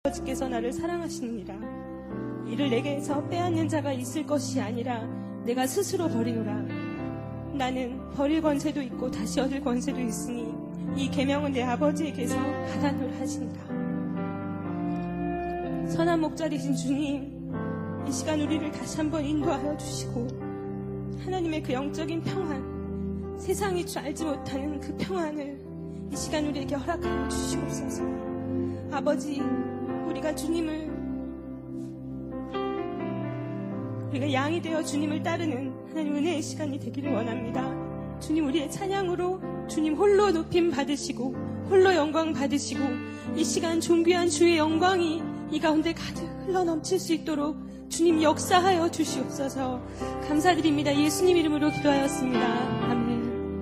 아버지께서 나를 사랑하시느니라. 이를 내게서 빼앗는 자가 있을 것이 아니라 내가 스스로 버리노라. 나는 버릴 권세도 있고 다시 얻을 권세도 있으니 이 계명은 내 아버지에게서 받아노라 하시니라. 선한 목자리신 주님, 이 시간 우리를 다시 한번 인도하여 주시고 하나님의 그 영적인 평안, 세상이 줄 알지 못하는 그 평안을 이 시간 우리에게 허락하여 주시옵소서. 아버지, 우리가 양이 되어 주님을 따르는 하나님 은혜의 시간이 되기를 원합니다. 주님, 우리의 찬양으로 주님 홀로 높임 받으시고 홀로 영광 받으시고 이 시간 존귀한 주의 영광이 이 가운데 가득 흘러넘칠 수 있도록 주님 역사하여 주시옵소서. 감사드립니다. 예수님 이름으로 기도하였습니다. 아멘.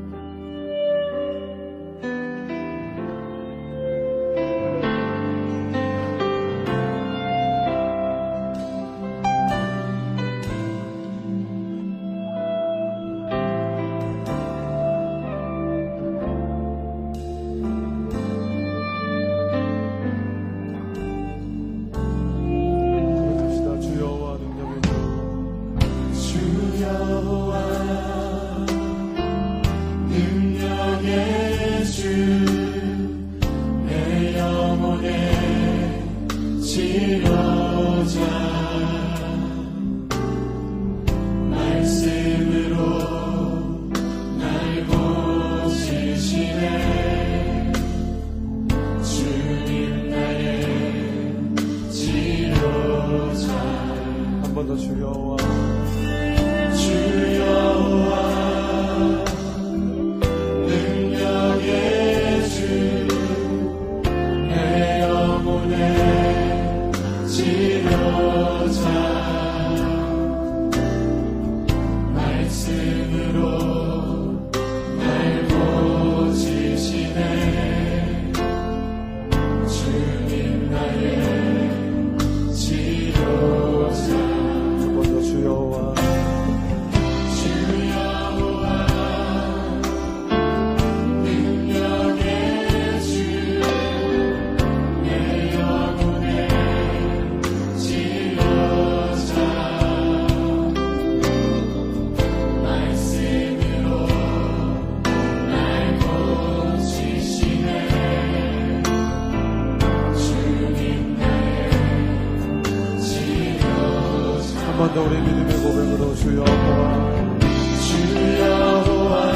우리 믿음의 고백으로 주여 여호와, 주 여호와,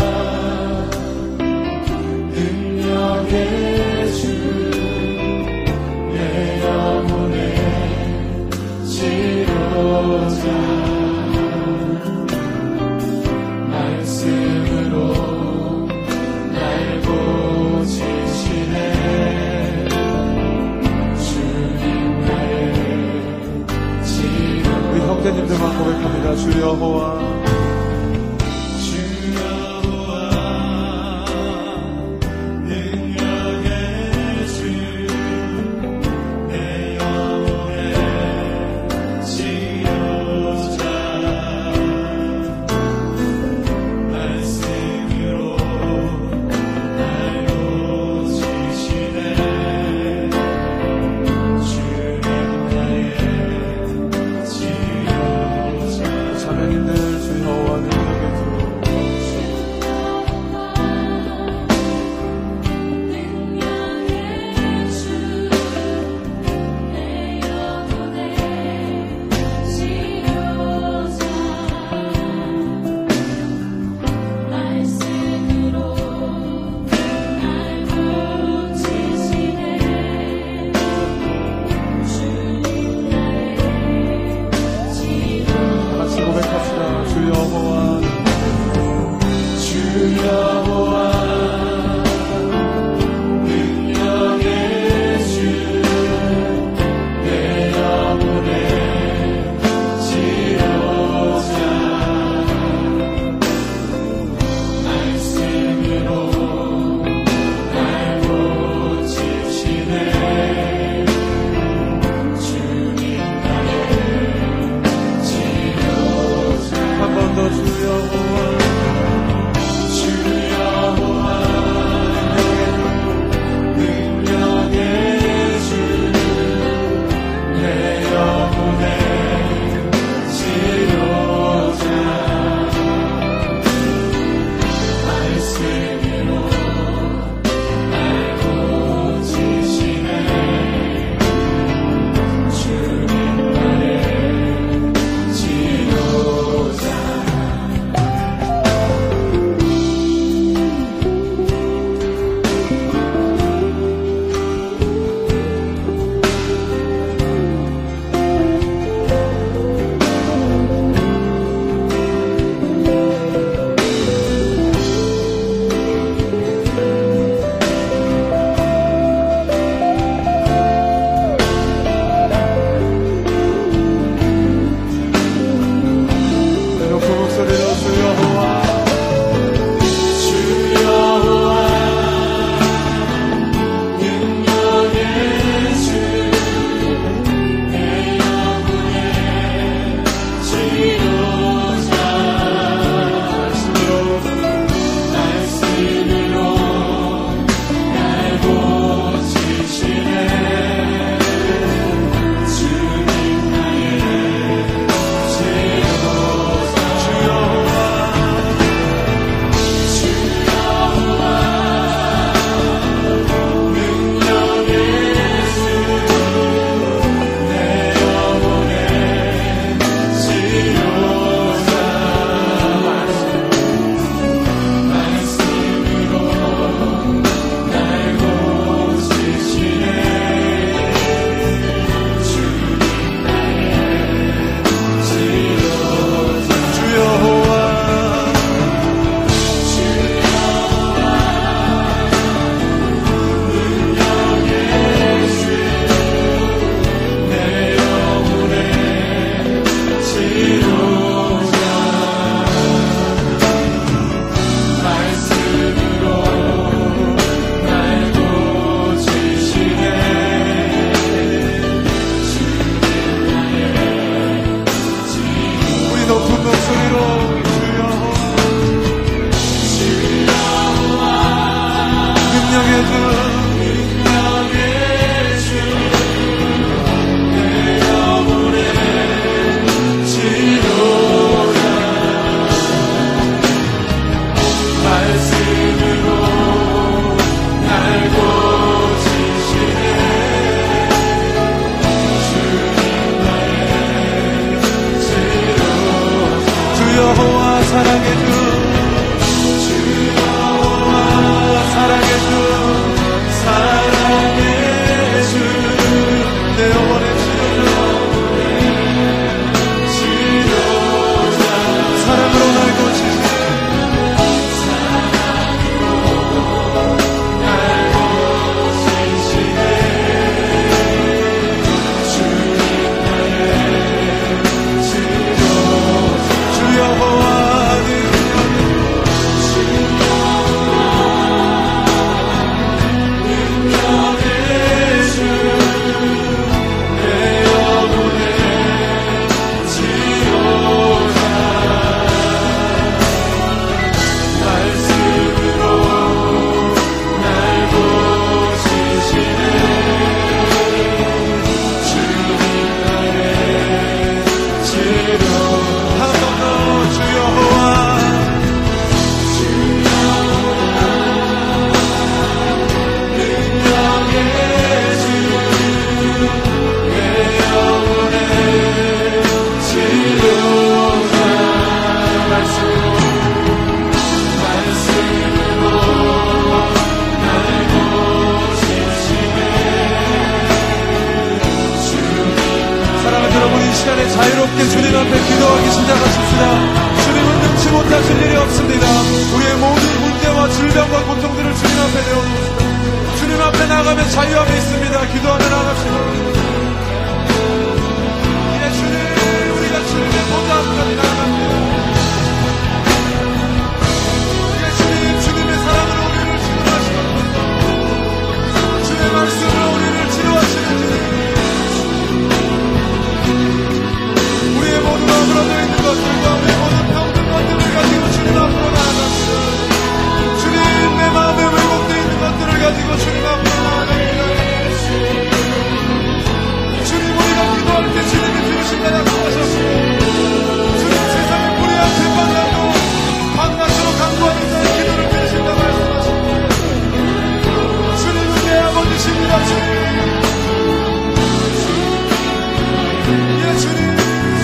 능력의 주, 내 영혼의 치료자, 말씀으로 날 고치시네. 형제님들만 고백합니다. 주 여호와, 주 여호와, 능력의 주, 내 영혼의 치료자, 말씀으로 날 고치시네. 주님 나의 자매님들 주 시간에 자유롭게 주님 앞에 기도하기 시작하십시다. 주님은 능치 못하실 일이 없습니다. 우리의 모든 문제와 질병과 고통들을 주님 앞에 내어놓습니다. 주님 앞에 나가면 자유함이 있습니다. 기도하며 나갑시다. 이제 주님, 우리가 주님의 보좌 앞까지 나아갑니다. 이제 주님, 주님의 사랑으로 우리를 치료하시옵소서. 주의 말씀으로 우리를 치료하시는 주님, 우리의 모든 마음을 얻어 있는 것들과 우리의 모든 병든 것들을 가지고 주님 앞으로 나아갑니다. 주님, 내 마음에 왜곡되어 있는 것들을 가지고 주님 앞으로 나아갑니다. 주님, 우리가 기도할 때 주님이 들으신다 약속하셨습니다. 주님, 세상의 불의한 재판관도 밤낮으로 간구하는 자의 기도를 들으신다 말씀하십니다. 주님은 내 아버지십니다. 주님, 예 주님,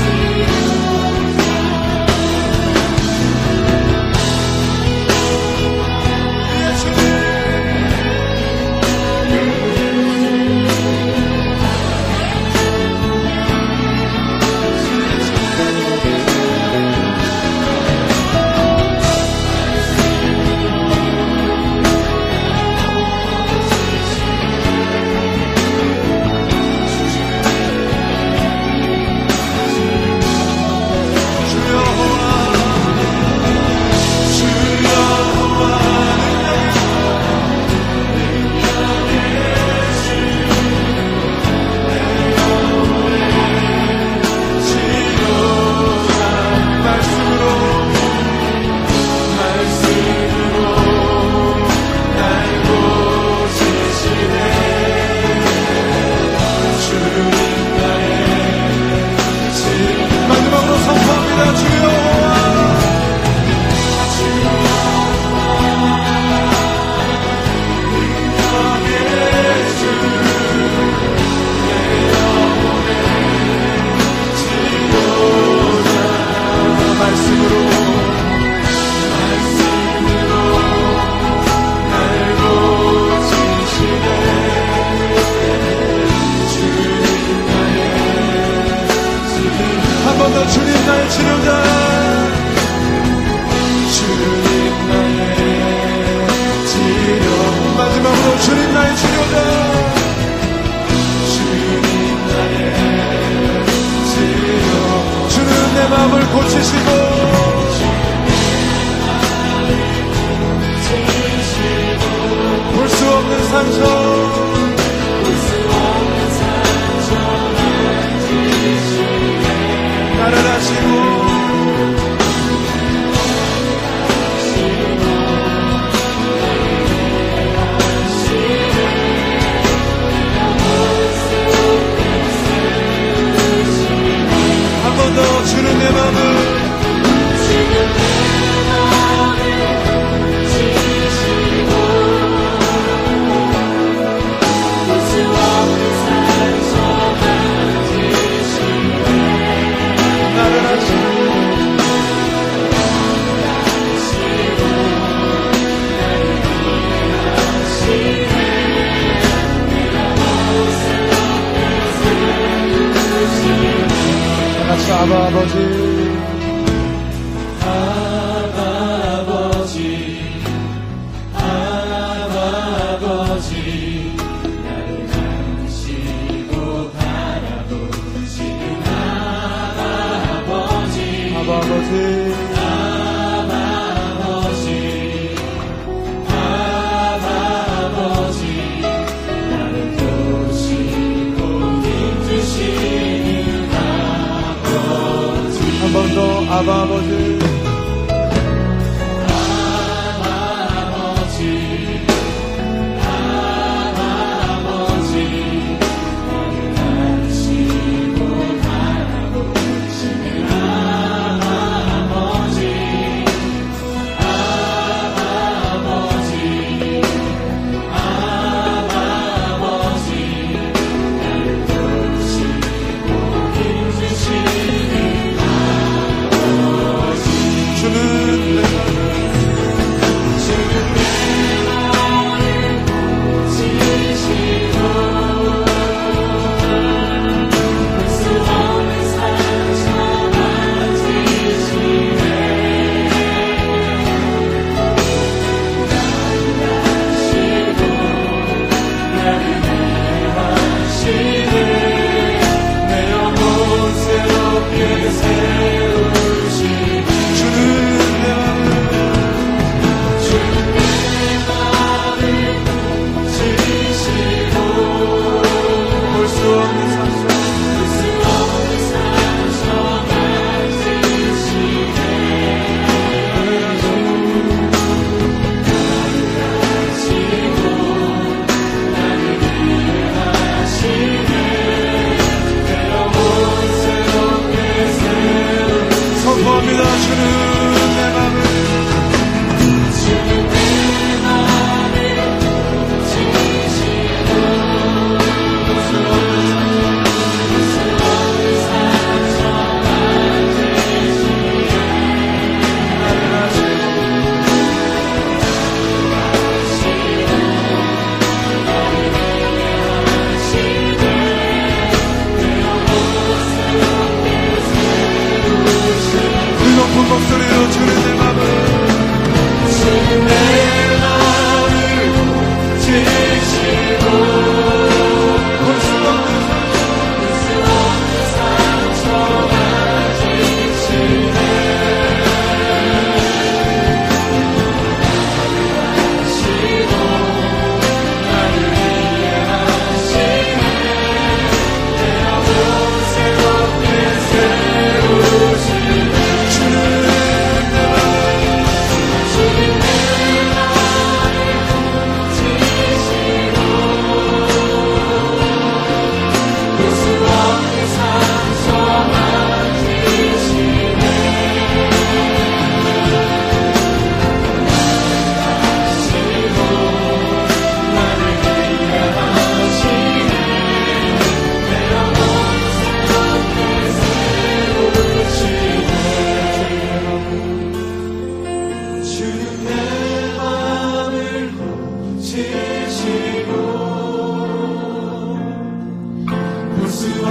아바 아버지,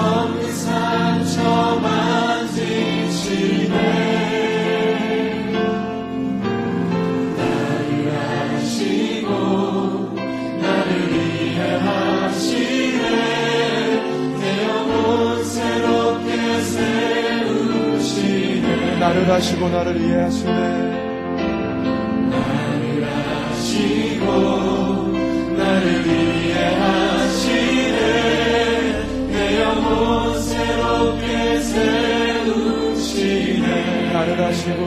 없는 상처 만지시네 나를 하시고 나를 이해하시네 나를 하시고 나를 이해하시네 내 영혼 새롭게 세우시네 나를 하시고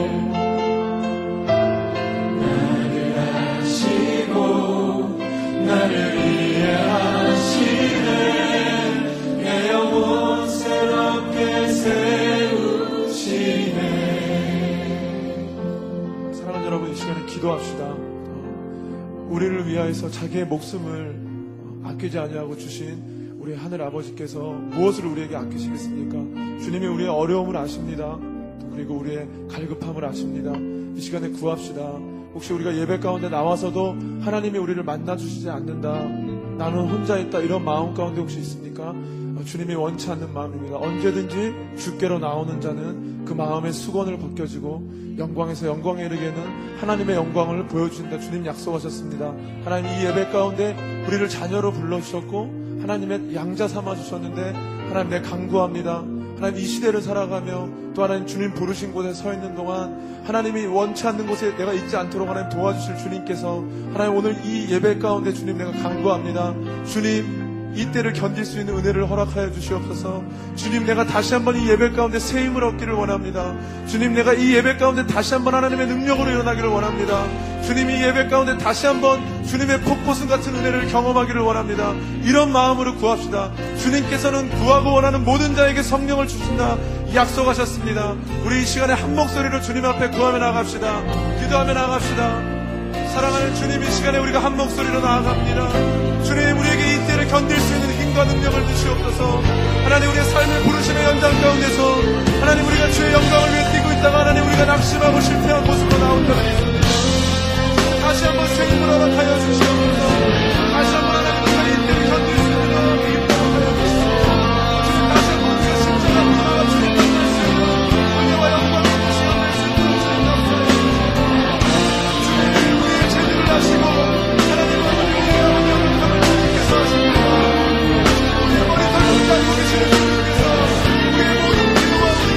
나를 하시고 나를 이해하시네 내 영혼 새롭게 세우시네. 여러분 이 시간에 기도합시다. 우리를 위하여서 자기의 목숨을 아끼지 아니하고 주신 우리 하늘 아버지께서 무엇을 우리에게 아끼시겠습니까? 주님이 우리의 어려움을 아십니다. 그리고 우리의 갈급함을 아십니다. 이 시간에 구합시다. 혹시 우리가 예배 가운데 나와서도 하나님이 우리를 만나주시지 않는다, 나는 혼자 있다, 이런 마음 가운데 혹시 있습니까? 주님이 원치 않는 마음입니다. 언제든지 주께로 나오는 자는 그 마음의 수건을 벗겨지고 영광에서 영광에 이르게는 하나님의 영광을 보여주신다. 주님 약속하셨습니다. 하나님 이 예배 가운데 우리를 자녀로 불러주셨고 하나님의 양자 삼아주셨는데 하나님 내 간구합니다. 하나님 이 시대를 살아가며 또 하나님 주님 부르신 곳에 서 있는 동안 하나님이 원치 않는 곳에 내가 있지 않도록 하나님 도와주실 주님께서 하나님 오늘 이 예배 가운데 주님 내가 간구합니다. 주님 이 때를 견딜 수 있는 은혜를 허락하여 주시옵소서. 주님 내가 다시 한번 이 예배 가운데 새 힘을 얻기를 원합니다. 주님 내가 이 예배 가운데 다시 한번 하나님의 능력으로 일어나기를 원합니다. 주님 이 예배 가운데 다시 한번 주님의 폭포수 같은 은혜를 경험하기를 원합니다. 이런 마음으로 구합시다. 주님께서는 구하고 원하는 모든 자에게 성령을 주신다 약속하셨습니다. 우리 이 시간에 한 목소리로 주님 앞에 구하며 나갑시다. 기도하며 나갑시다. 사랑하는 주님, 이 시간에 우리가 한 목소리로 나아갑니다. 주님 우리에게 이 때를 견딜 수 있는 힘과 능력을 주시옵소서. 하나님 우리의 삶의 부르심의 연장 가운데서 하나님 우리가 주의 영광을 위해 뛰고 있다가 하나님 우리가 낙심하고 실패한 모습으로 나온다면 다시 한번 새 힘을 허락하여 주시옵소서. 다시 한번 하나님 우리가 이 때를 견딜 수 있는 힘을 허락하여 주시옵소서. 주님 다시 한번 우리가 십자가로 주님 만날 수 있는 은혜와 영광을 주시옵소서. 하시고 하나님과 우리의 영광을 주님께서 하십니다. 우리의 머리털 붙잡고 계시는 주님께서 우리의 모든 기도와 우리의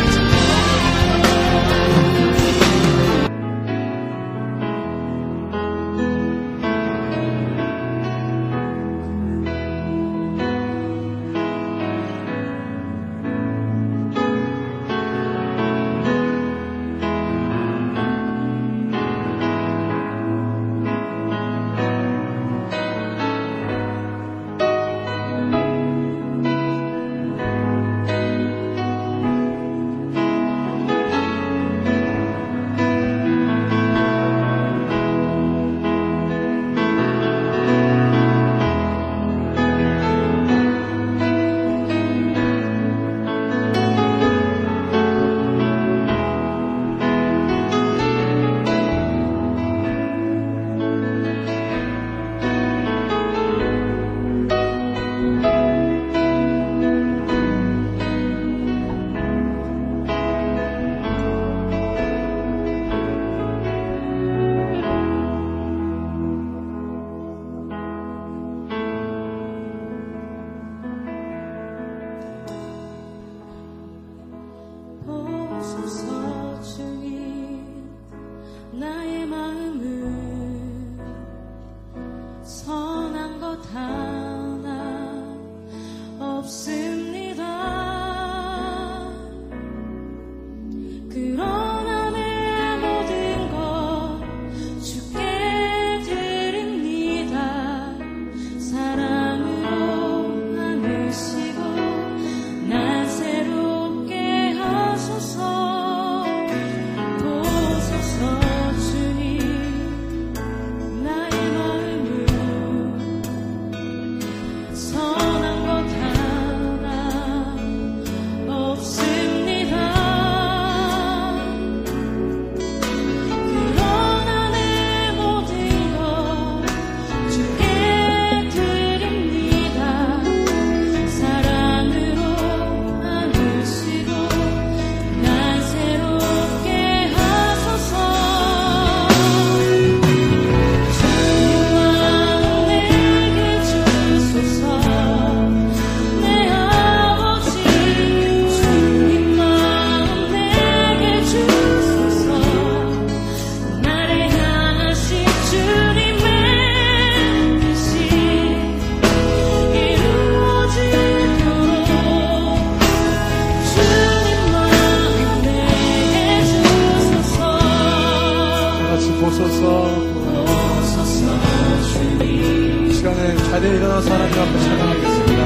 자리에 일어나서 하나님 앞에 찬양하겠습니다.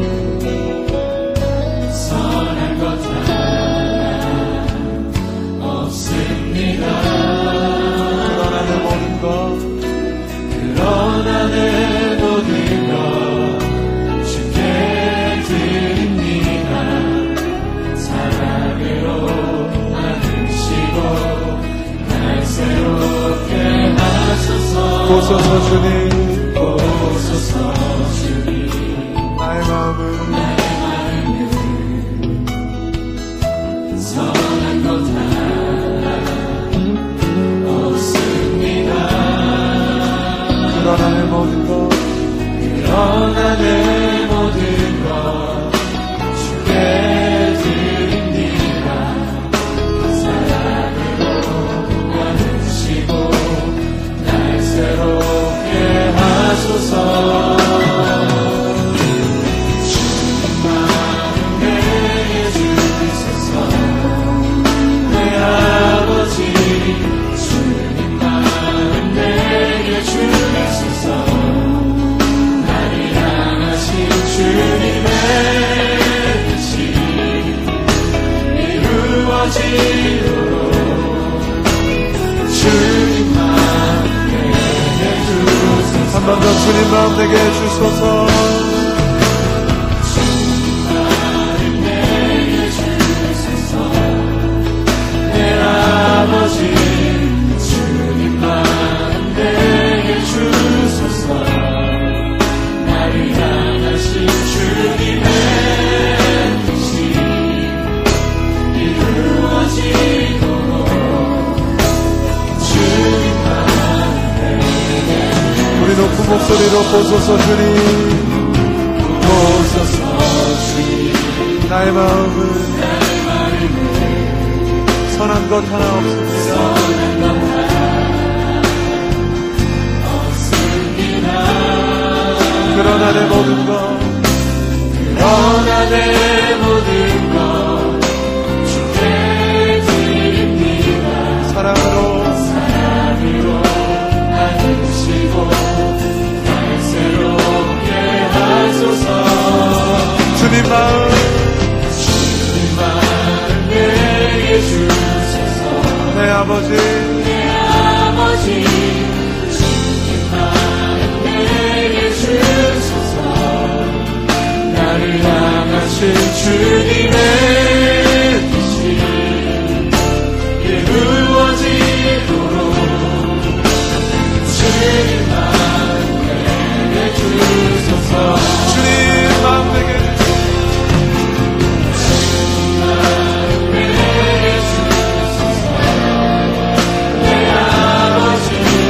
선한 것 하나 없습니다. 그러나 내 모든 것 주께 드립니다. 사랑으로 안으시고 날 새롭게 하소서. 보소서 주님, 보소서 주님. 나의 마음을 선한 것 하나 없습니다. 그러나 내 모든 것 주께 드립니다. 사랑으로 안으시고 날 새롭게 하소서. 주님만 내게 주소서. 내 아버지 주님만 내게 주소서. 주님의 뜻이 이루어지도록 주님만 내게 주소서. 한 번 더 주님 마음 내게 주소서. 주님만 내게 주소서. 내 아버지 주님만 내게 주소서. 나를 향하신 주님의 뜻이 이루어지도록 주님만 내게 우리 높은 목소리로 보소서 주님, 보소서 주님. 나의 마음은 선한 것 하나 없습니다. 그러나 내 모든 것 주께 드립니다. 사랑으로 안으시고 날 새롭게 하소서. 주님 마음 내게 주소서. 내 아버지 주님만 내게 주소서. 나를 향하신 주님의 뜻이 이루어지도록 주님만 내게 주소서. 주님 마음 내게 주님만 내게 주소서. 내 아버지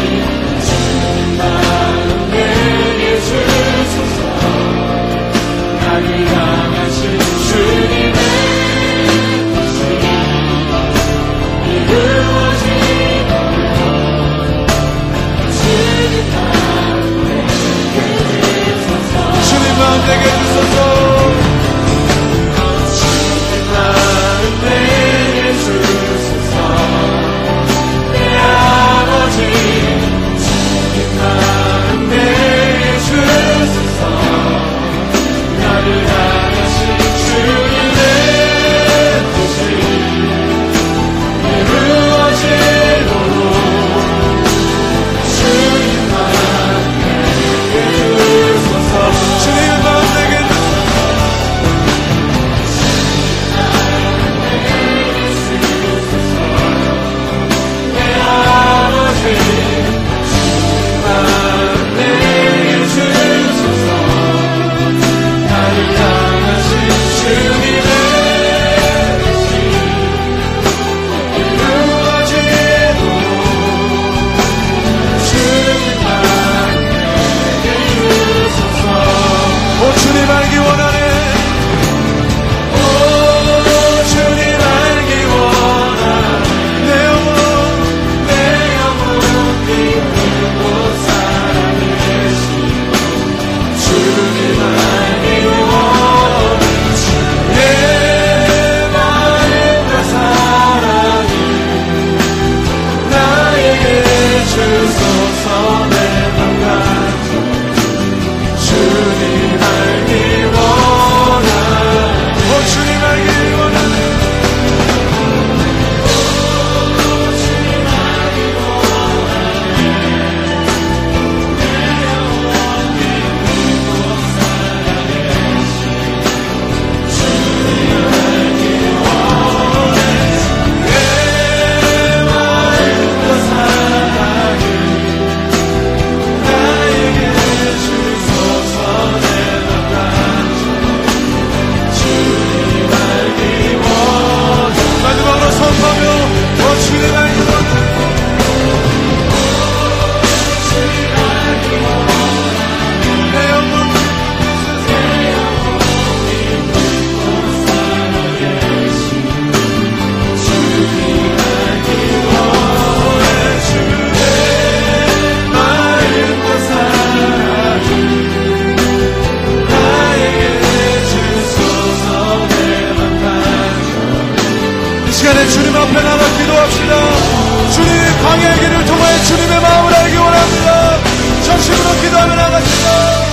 시간에 주님 앞에 나가 기도합시다. 주님의 광야의 길을 통하여 주님의 마음을 알기 원합니다. 전심으로 기도하며 나갑시다.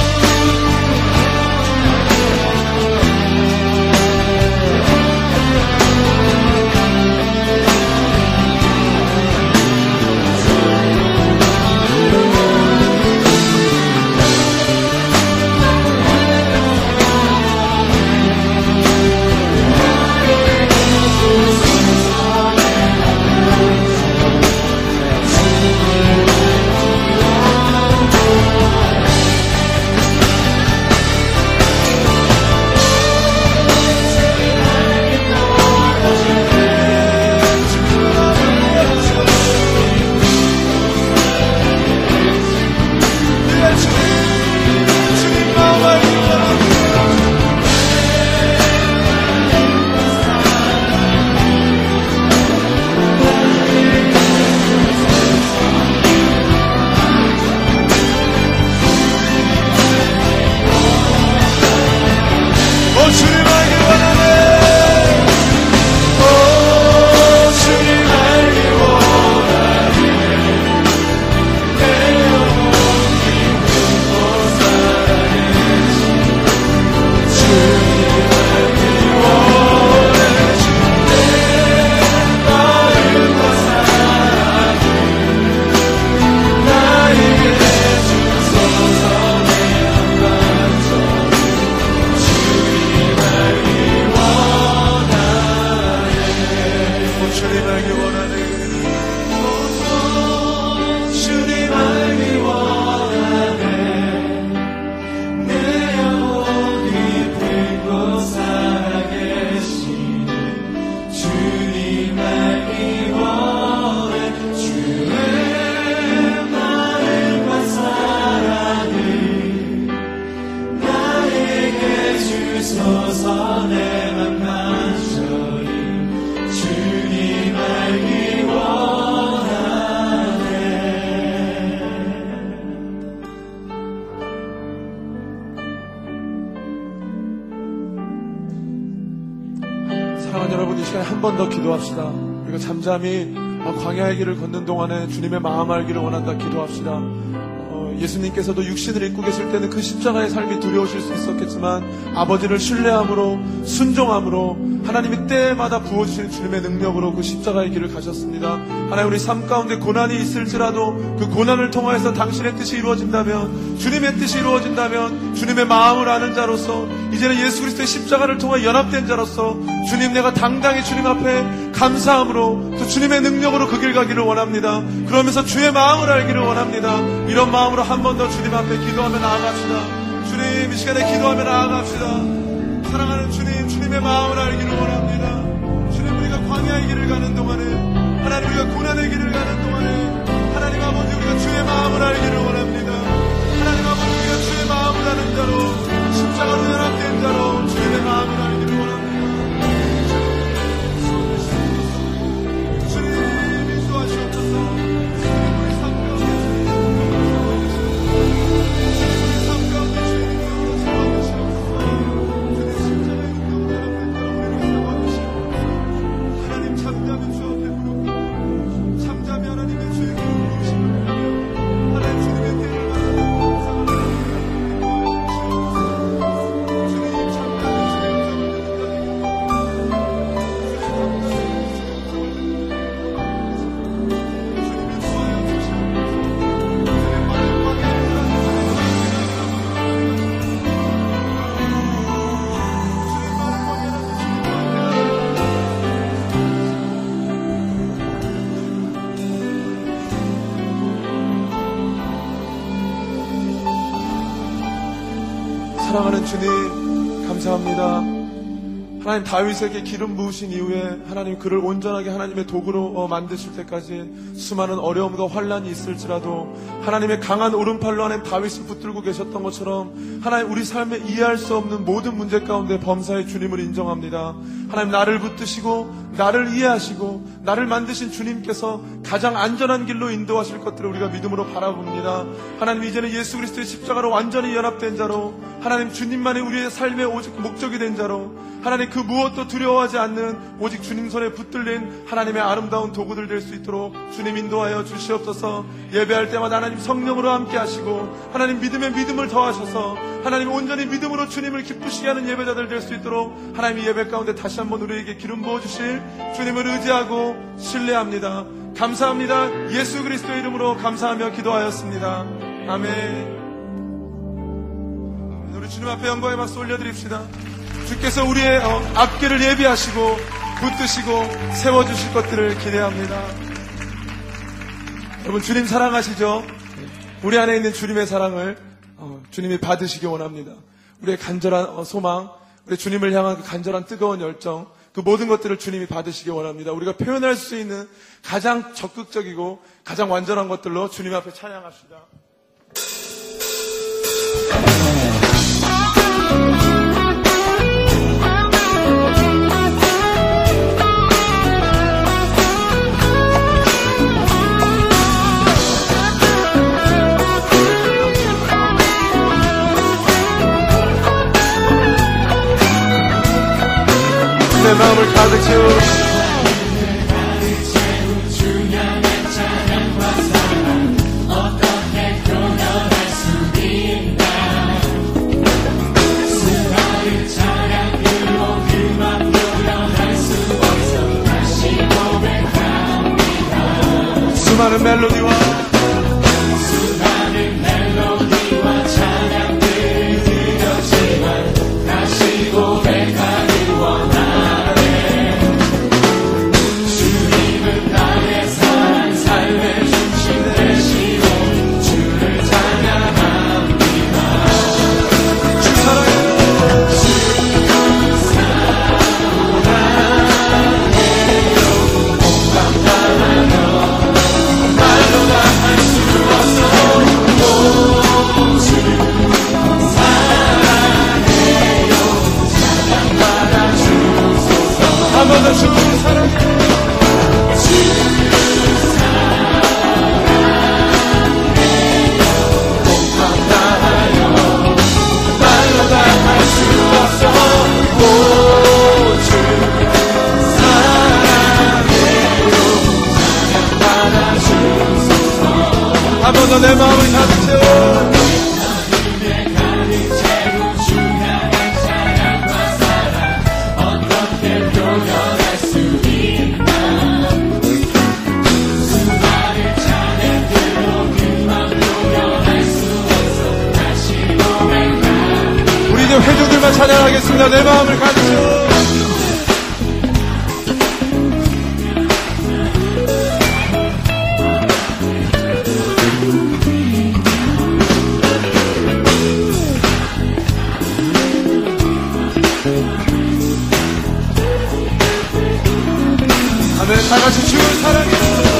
사랑하는 여러분, 이 시간에 한 번 더 기도합시다. 우리가 잠잠히 광야의 길을 걷는 동안에 주님의 마음 알기를 원한다. 기도합시다. 예수님께서도 육신을 입고 계실 때는 그 십자가의 삶이 두려우실 수 있었겠지만 아버지를 신뢰함으로 순종함으로 하나님이 때마다 부어주시는 주님의 능력으로 그 십자가의 길을 가셨습니다. 하나님, 우리 삶 가운데 고난이 있을지라도 그 고난을 통하여서 당신의 뜻이 이루어진다면, 주님의 뜻이 이루어진다면, 주님의 마음을 아는 자로서 이제는 예수 그리스도의 십자가를 통해 연합된 자로서 주님, 내가 당당히 주님 앞에 감사함으로 또 주님의 능력으로 그 길 가기를 원합니다. 그러면서 주의 마음을 알기를 원합니다. 이런 마음으로 한 번 더 주님 앞에 기도하며 나아갑시다. 주님, 이 시간에 기도하며 나아갑시다. 사랑하는 주님, 주님의 마음을 알기를 원합니다. 주님, 우리가 광야의 길을 가는 동안에, 하나님, 우리가 고난의 길을 가는 동안에 하나님 아버지, 우리가 주의 마음을 알기를 원합니다. 하나님 아버지, 우리가 주의 마음을 아는 자로, 십자가로 연합된 자로 주님의 마음을 알기를 원합니다. 주님, 인도하시옵소서. 사랑하는 주님, 감사합니다. 하나님, 다윗에게 기름 부으신 이후에 하나님 그를 온전하게 하나님의 도구로 만드실 때까지 수많은 어려움과 환난이 있을지라도 하나님의 강한 오른팔로 하나님 다윗을 붙들고 계셨던 것처럼 하나님, 우리 삶에 이해할 수 없는 모든 문제 가운데 범사의 주님을 인정합니다. 하나님, 나를 붙드시고 나를 이해하시고 나를 만드신 주님께서 가장 안전한 길로 인도하실 것들을 우리가 믿음으로 바라봅니다. 하나님, 이제는 예수 그리스도의 십자가로 완전히 연합된 자로 하나님, 주님만이 우리의 삶의 오직 목적이 된 자로 하나님, 그 무엇도 두려워하지 않는 오직 주님 손에 붙들린 하나님의 아름다운 도구들 될 수 있도록 주님 인도하여 주시옵소서. 예배할 때마다 하나님 성령으로 함께 하시고 하나님 믿음에 믿음을 더하셔서 하나님 온전히 믿음으로 주님을 기쁘시게 하는 예배자들 될 수 있도록 하나님이 예배 가운데 다시 한번 우리에게 기름 부어주실 주님을 의지하고 신뢰합니다. 감사합니다. 예수 그리스도의 이름으로 감사하며 기도하였습니다. 아멘. 우리 주님 앞에 영광의 박수 올려드립시다. 주께서 우리의 앞길을 예비하시고 붙드시고 세워주실 것들을 기대합니다. 여러분, 주님 사랑하시죠? 우리 안에 있는 주님의 사랑을 주님이 받으시기 원합니다. 우리의 간절한 소망, 우리 주님을 향한 그 간절한 뜨거운 열정, 그 모든 것들을 주님이 받으시기 원합니다. 우리가 표현할 수 있는 가장 적극적이고 가장 완전한 것들로 주님 앞에 찬양합시다. 내 마음을 가득 채워 주님의 찬양과 사랑 어떻게 표현할 수 있나. 수많은 찬양으로 그만 표현할 수 없어 다시 고백합니다. 수많은 멜로디와 찬양들 드렸지만 다시 고백하기 원하네. 주님은 나의 사랑 삶의 중심 되시고 주를 찬양합니다. 주 사랑해요. 말로 다 할 수 없어. 한 번 더 주를 사랑해. 말로 다 할 수 없어. 오직 사랑해요. 찬양받아 주소서. 한 번 더 내 마음을 가득 채워. 회중들만 찬양하겠습니다. 내 마음을 가득 채워. 아멘. 다 같이 주를 사랑해요.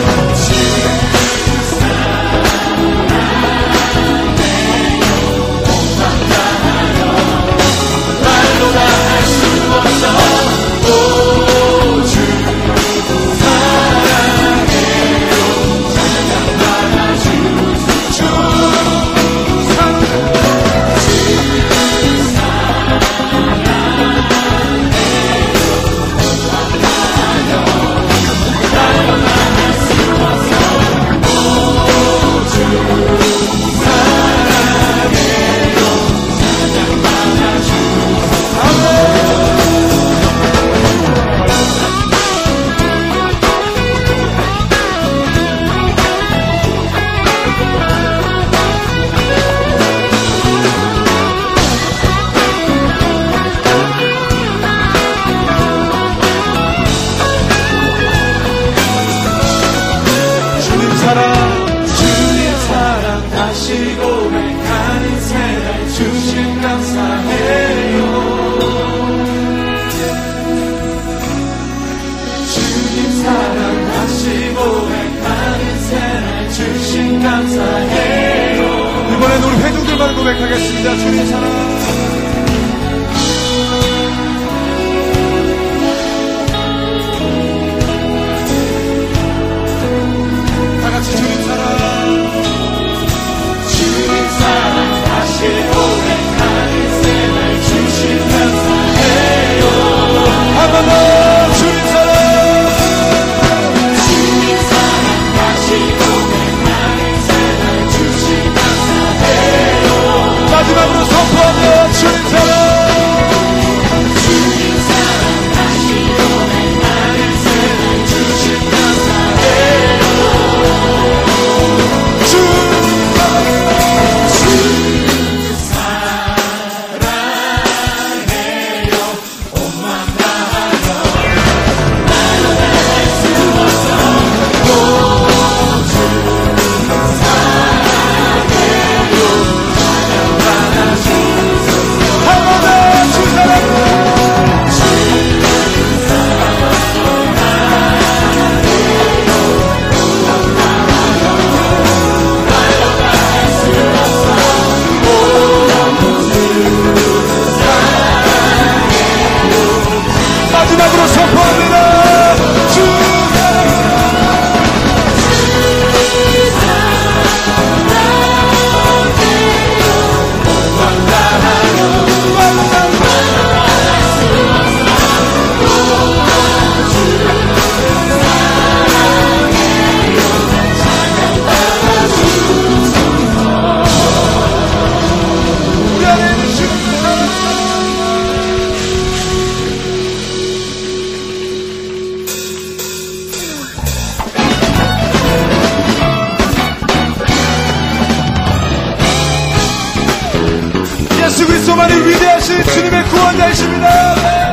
이번엔 우리 회중들만 고백하겠습니다. 주님 사랑. 다 같이 주님 사랑. 주님 사랑 다시 고백하는 생을 주신 감사해요. 한 번 더 주님 사랑 마지막으로 선포하며 주님 사랑 마지막으로 선포합니다. 주 우리 안에 있는 주님을 사랑합니다. 예수 그리스도만이 위대하신 주님의 구원자이십니다.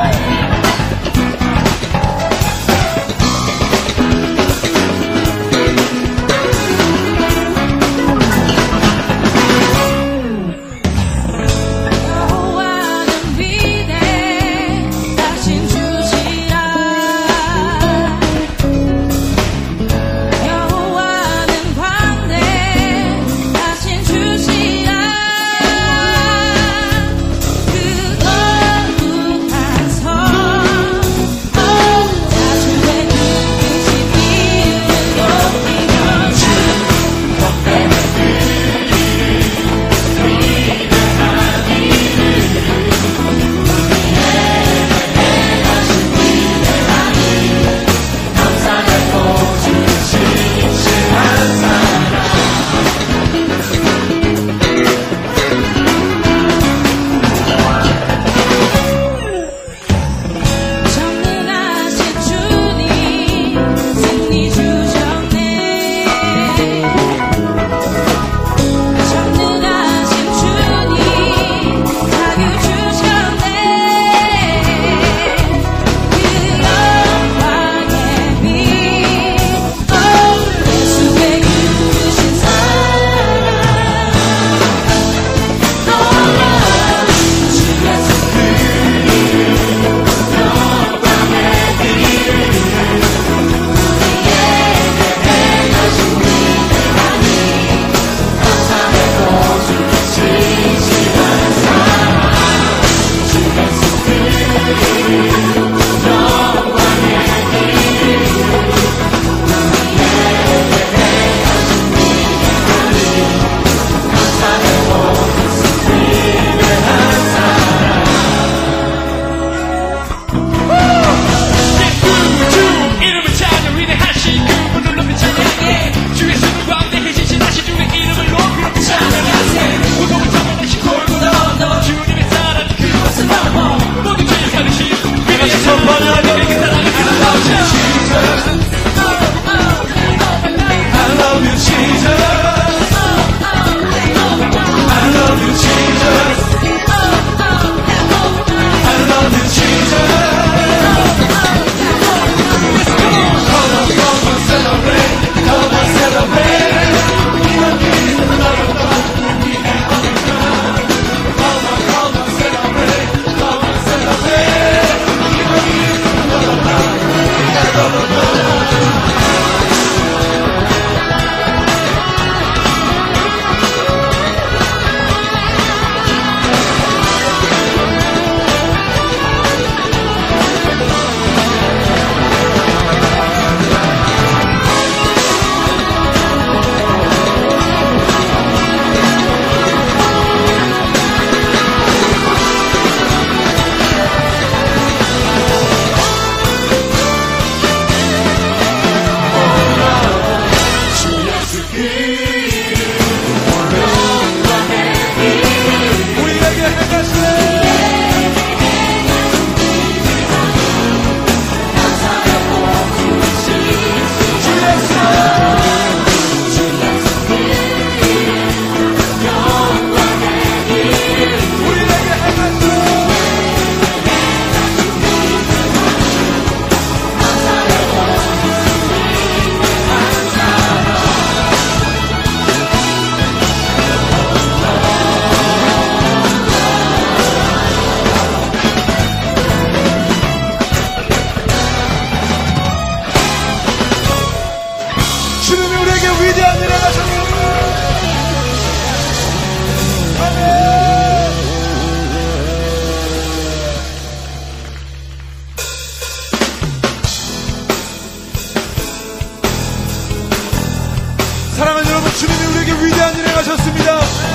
여호와는 위대하신 주시라. 여호와는 광대하신 주시라. 그 거룩한 성 자주의 크신 이름을 높이며 전능하신 주님 승리 주셨네. 전능하신 주님 자유 주셨네. 그 영광의 빛 예수의 크신 사랑 주 예수 주 이름을 찾아 위대하신 그분을 높이 찬양해. 주의 숨을 광대하신 신하신 주의 이름을 높이 찬양하세. 고통을 참아내신 골고다 주님의 사랑 그것은 나와 모든 죄를 가르신 위대하신 주님에게 사랑을 나오셔. I love you Jesus. I love you Jesus. I love you Jesus.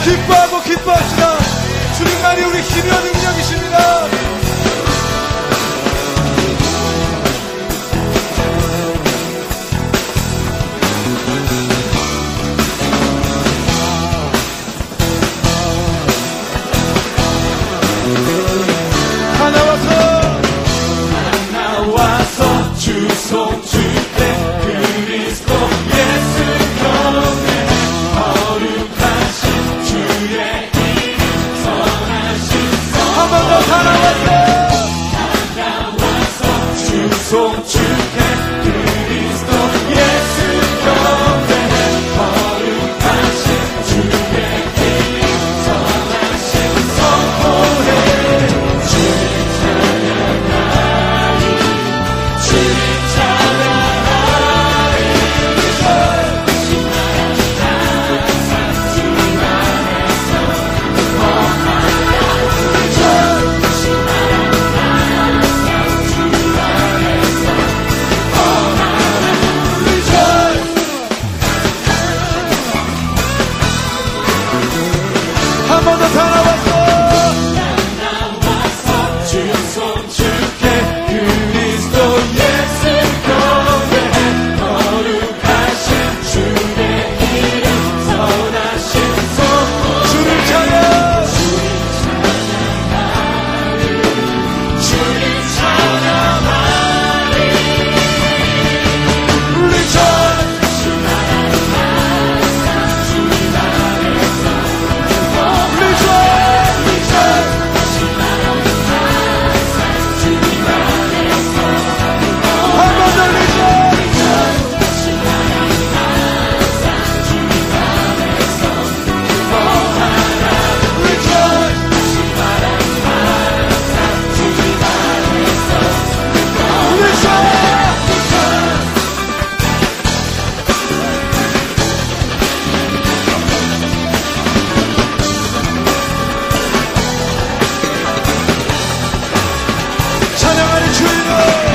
기뻐하고 기뻐합시다. 주님만이 우리 힘이와 능력이십니다. 나와서 주소 주때 그리스도 예수 경외 거룩하신 주의 이름 선하신 한 번 더 다 나와서 주소 주때 그리스도 예수 경외 거룩하신 주의 이름 선하신 선포해 주님 찬양하리 주님 찬양하리 한 번 더 다 나와서 주손 주께 그리스도 예수 경외 거룩하신 주의 이름 선하신 선 주님 찬양 주님 찬양하리 찬양하는 주님을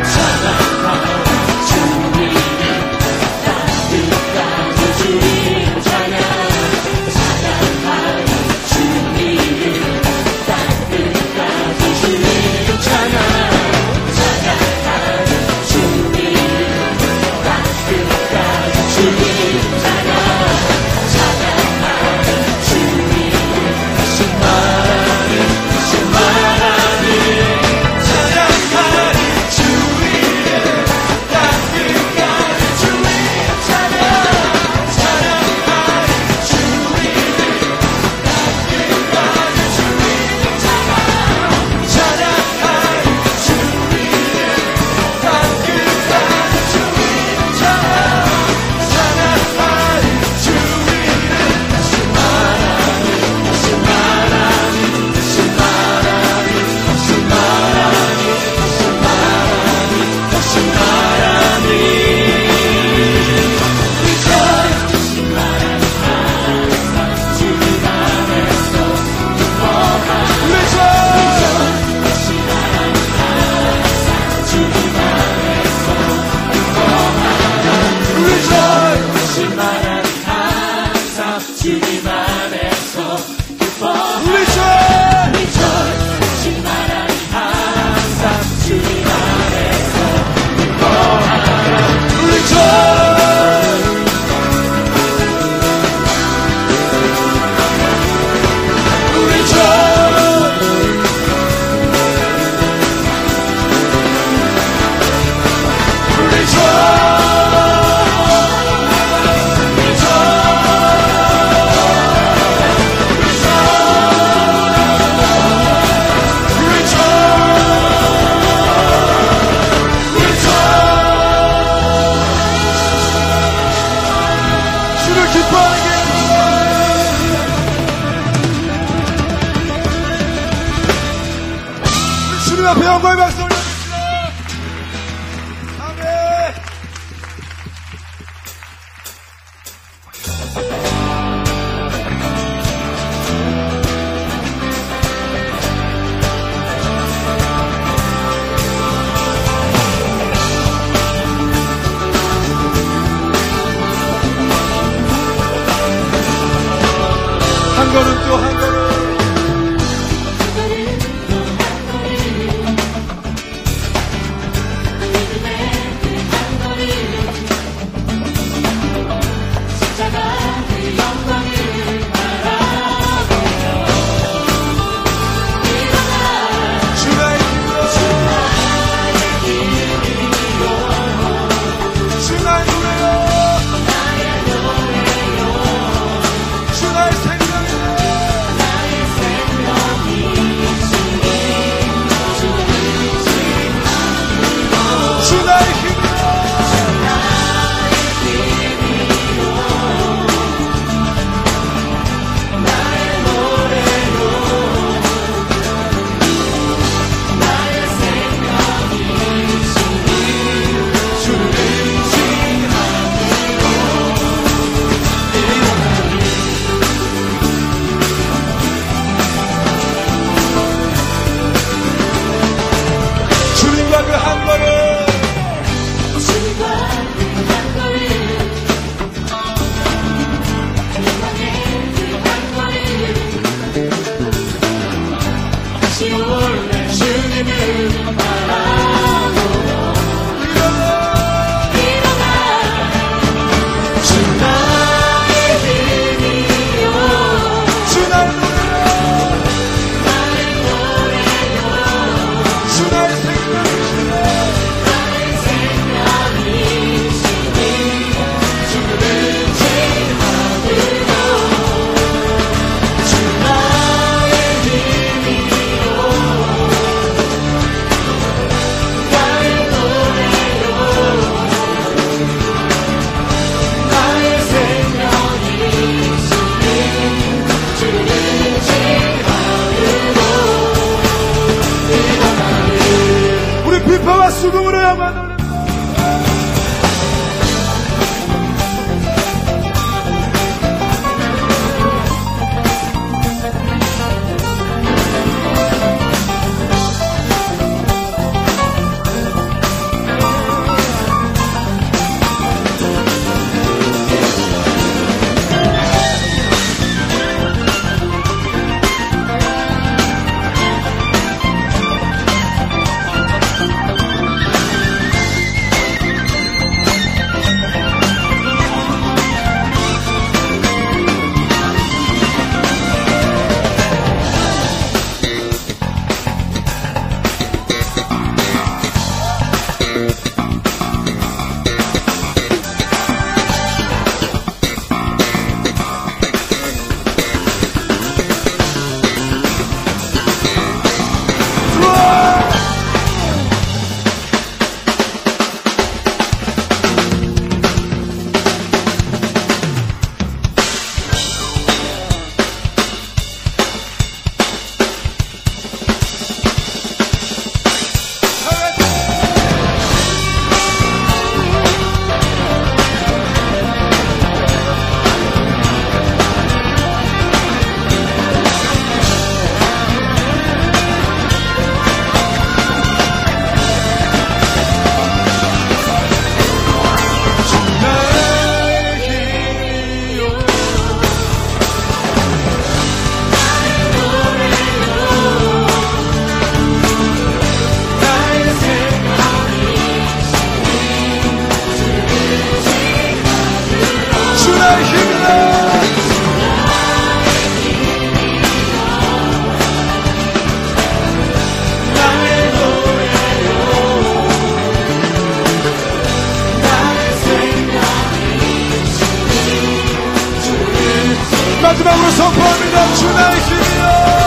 주님 앞에 영광의 박수 올려주시다. 아멘. 부르야만 올린다. 마지막으로 선포합니다. 주 나의 힘이여.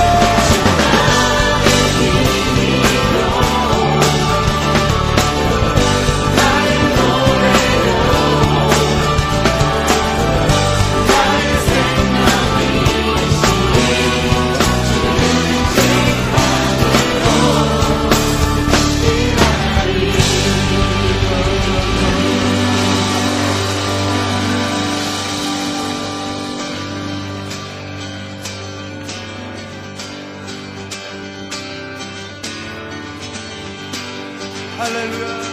할렐루야.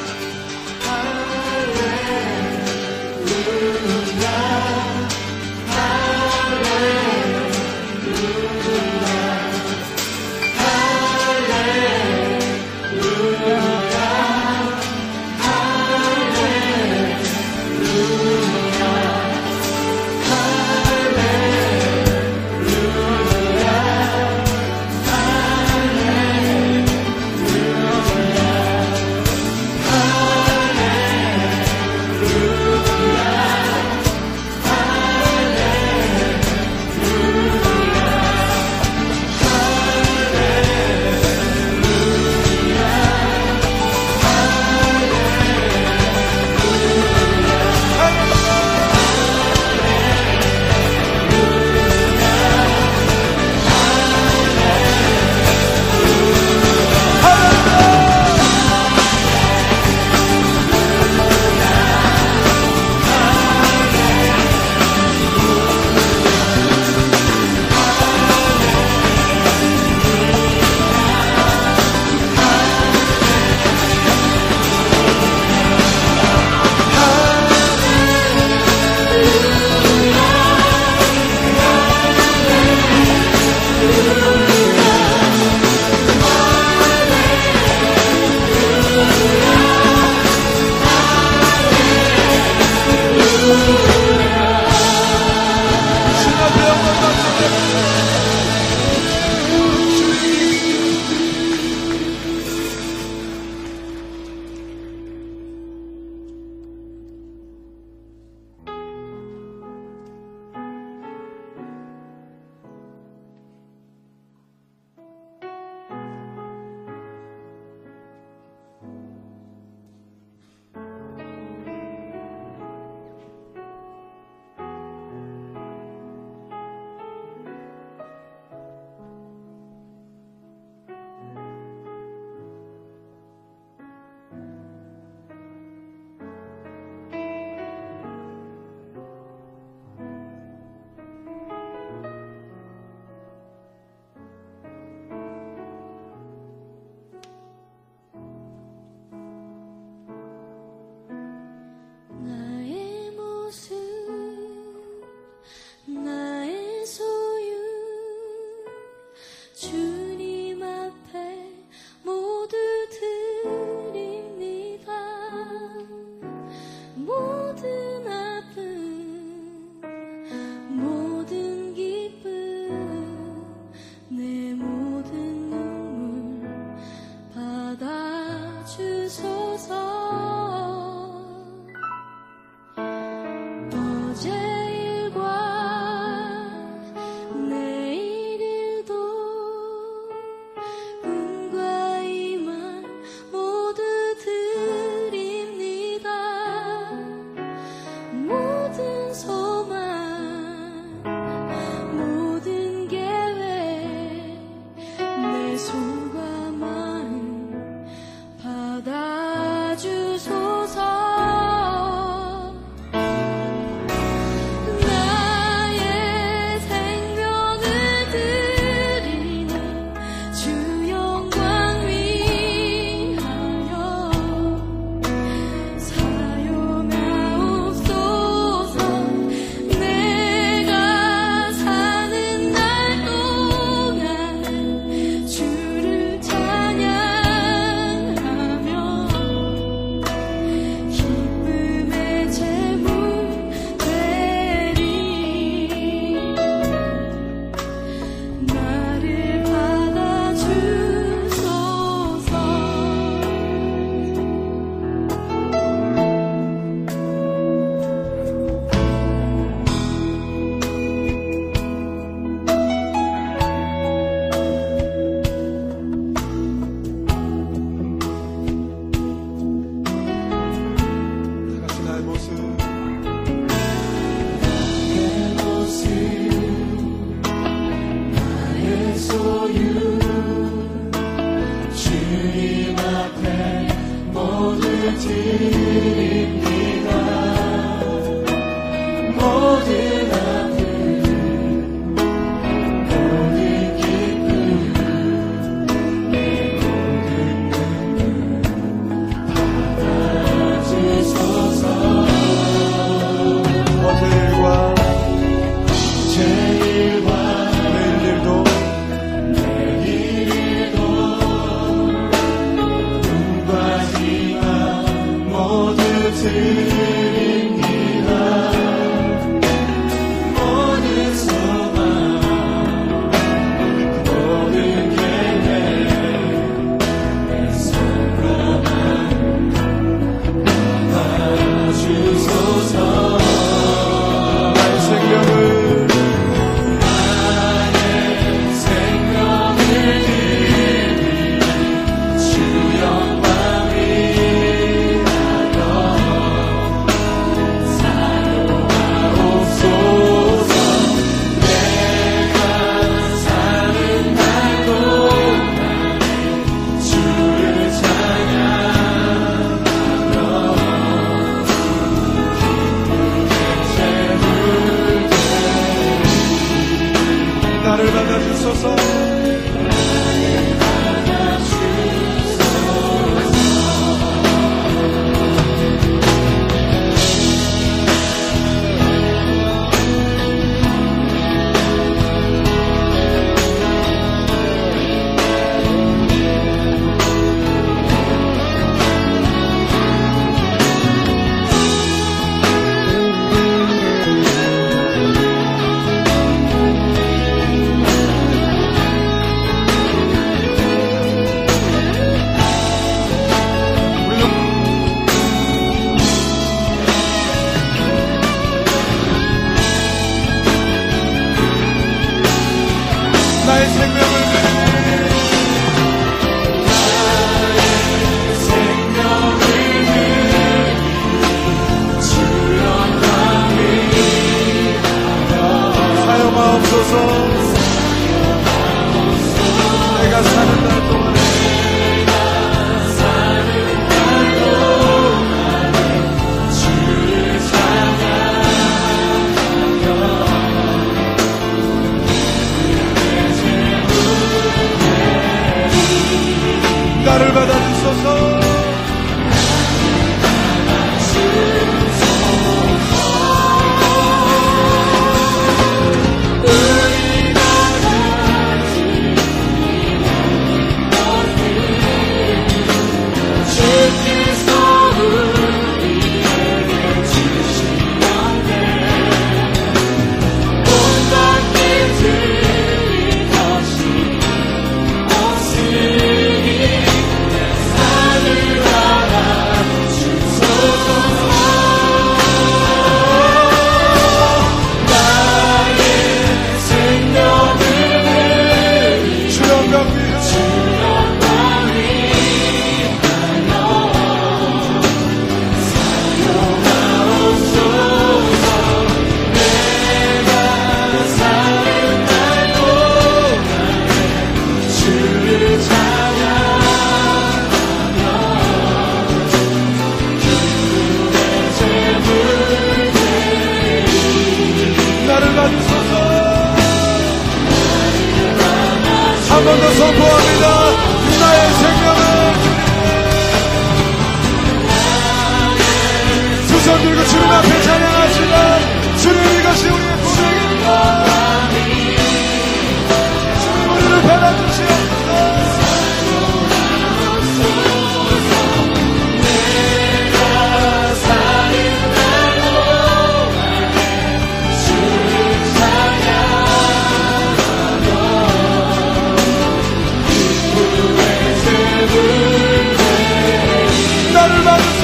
주의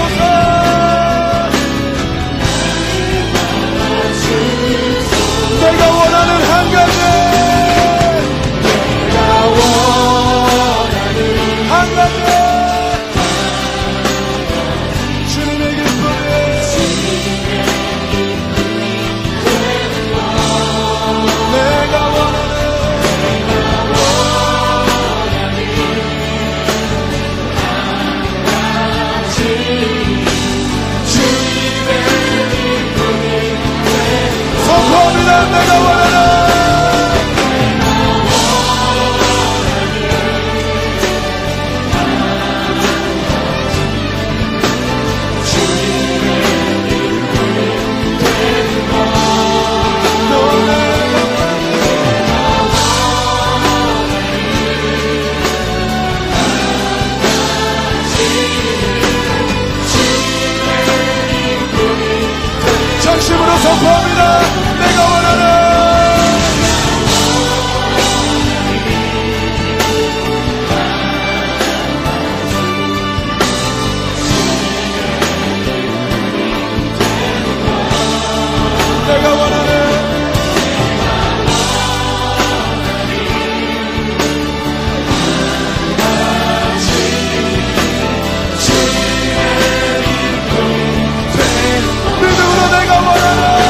내가 원하는 한 가지, 한 가지, 주님의 기쁨이, 내가 원하는 선포합니다. 내가 원하는 정심으로 선포합니다. 내가 원하는 내가 원하는 믿음으로 내가 원하는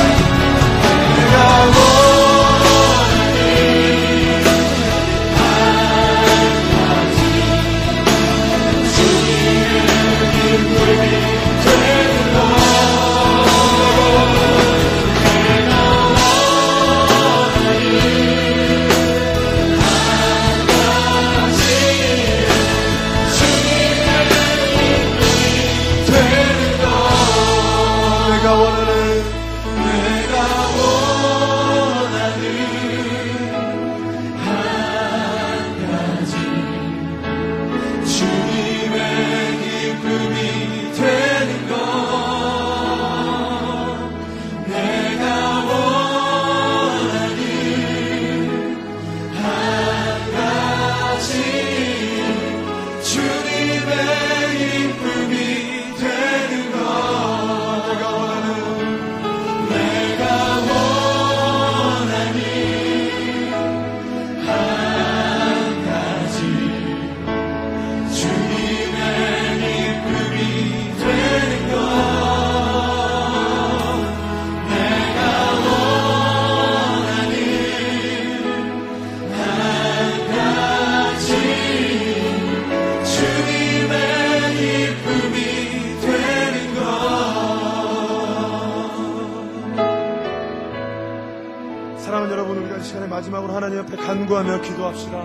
사랑하는 여러분, 우리가 이 시간에 마지막으로 하나님 앞에 간구하며 기도합시다.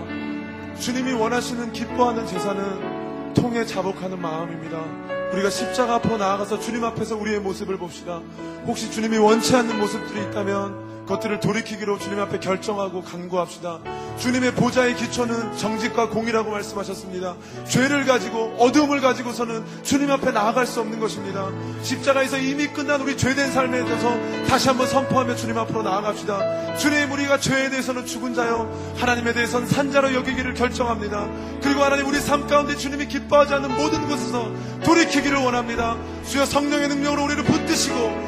주님이 원하시는 기뻐하는 제사는 통에 자복하는 마음입니다. 우리가 십자가 앞으로 나아가서 주님 앞에서 우리의 모습을 봅시다. 혹시 주님이 원치 않는 모습들이 있다면 그것들을 돌이키기로 주님 앞에 결정하고 간구합시다. 주님의 보좌의 기초는 정직과 공의라고 말씀하셨습니다. 죄를 가지고 어두움을 가지고서는 주님 앞에 나아갈 수 없는 것입니다. 십자가에서 이미 끝난 우리 죄된 삶에 대해서 다시 한번 선포하며 주님 앞으로 나아갑시다. 주님, 우리가 죄에 대해서는 죽은 자요 하나님에 대해서는 산자로 여기기를 결정합니다. 그리고 하나님, 우리 삶 가운데 주님이 기뻐하지 않는 모든 곳에서 돌이키기를 원합니다. 주여, 성령의 능력으로 우리를 붙드시고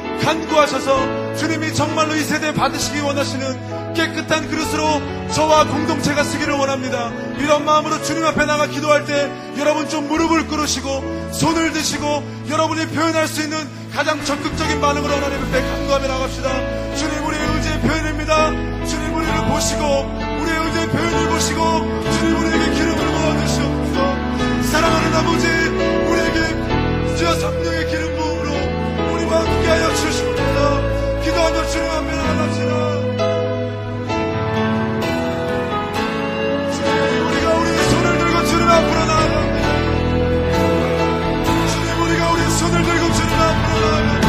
간구하셔서 주님이 정말로 이 세대에 받으시기 원하시는 깨끗한 그릇으로 저와 공동체가 쓰기를 원합니다. 이런 마음으로 주님 앞에 나가 기도할 때 여러분 좀 무릎을 꿇으시고 손을 드시고 여러분이 표현할 수 있는 가장 적극적인 반응으로 하나님 앞에 간구하며 나갑시다. 주님, 우리의 의지의 표현입니다. 주님, 우리를 보시고 우리의 의지의 표현을 보시고 주님, 우리에게 기름을 부어주시옵소서. 사랑하는 아버지, 우리에게 주여 성령의 기름 부음으로 우리와 함께하여 주시옵소서. 기도하며 주님 앞에 나갑시다. 주님 앞으로 나아갑니다. 주님, 우리가 우리의 손을 들고 주님 앞으로 나아갑니다.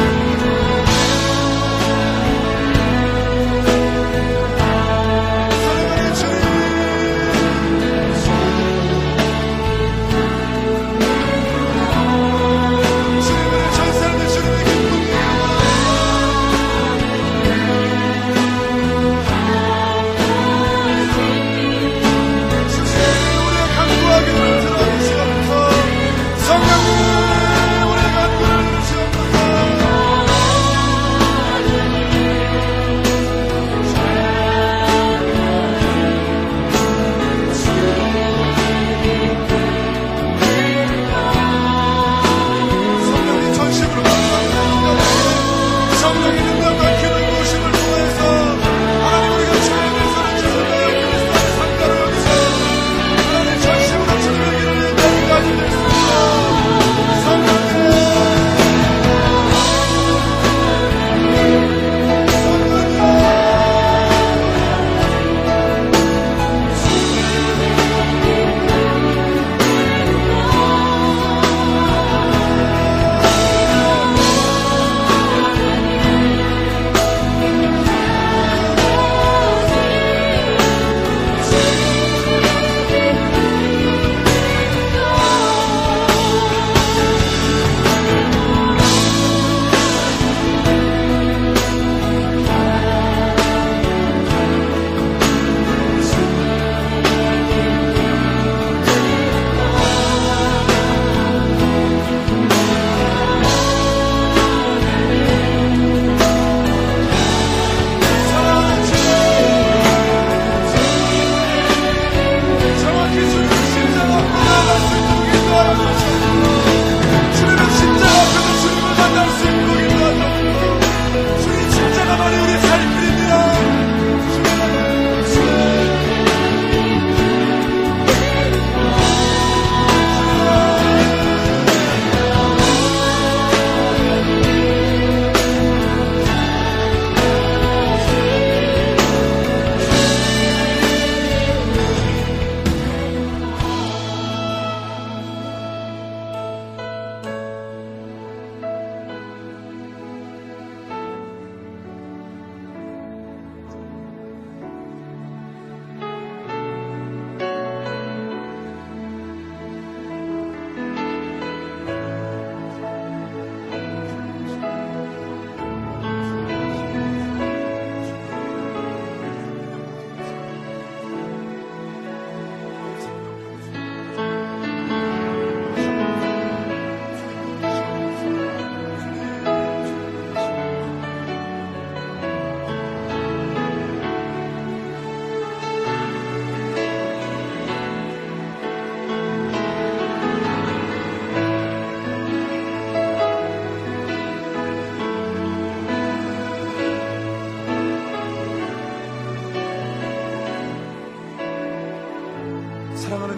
사랑하는 주님, 주님의 전사를 주님의 기쁨,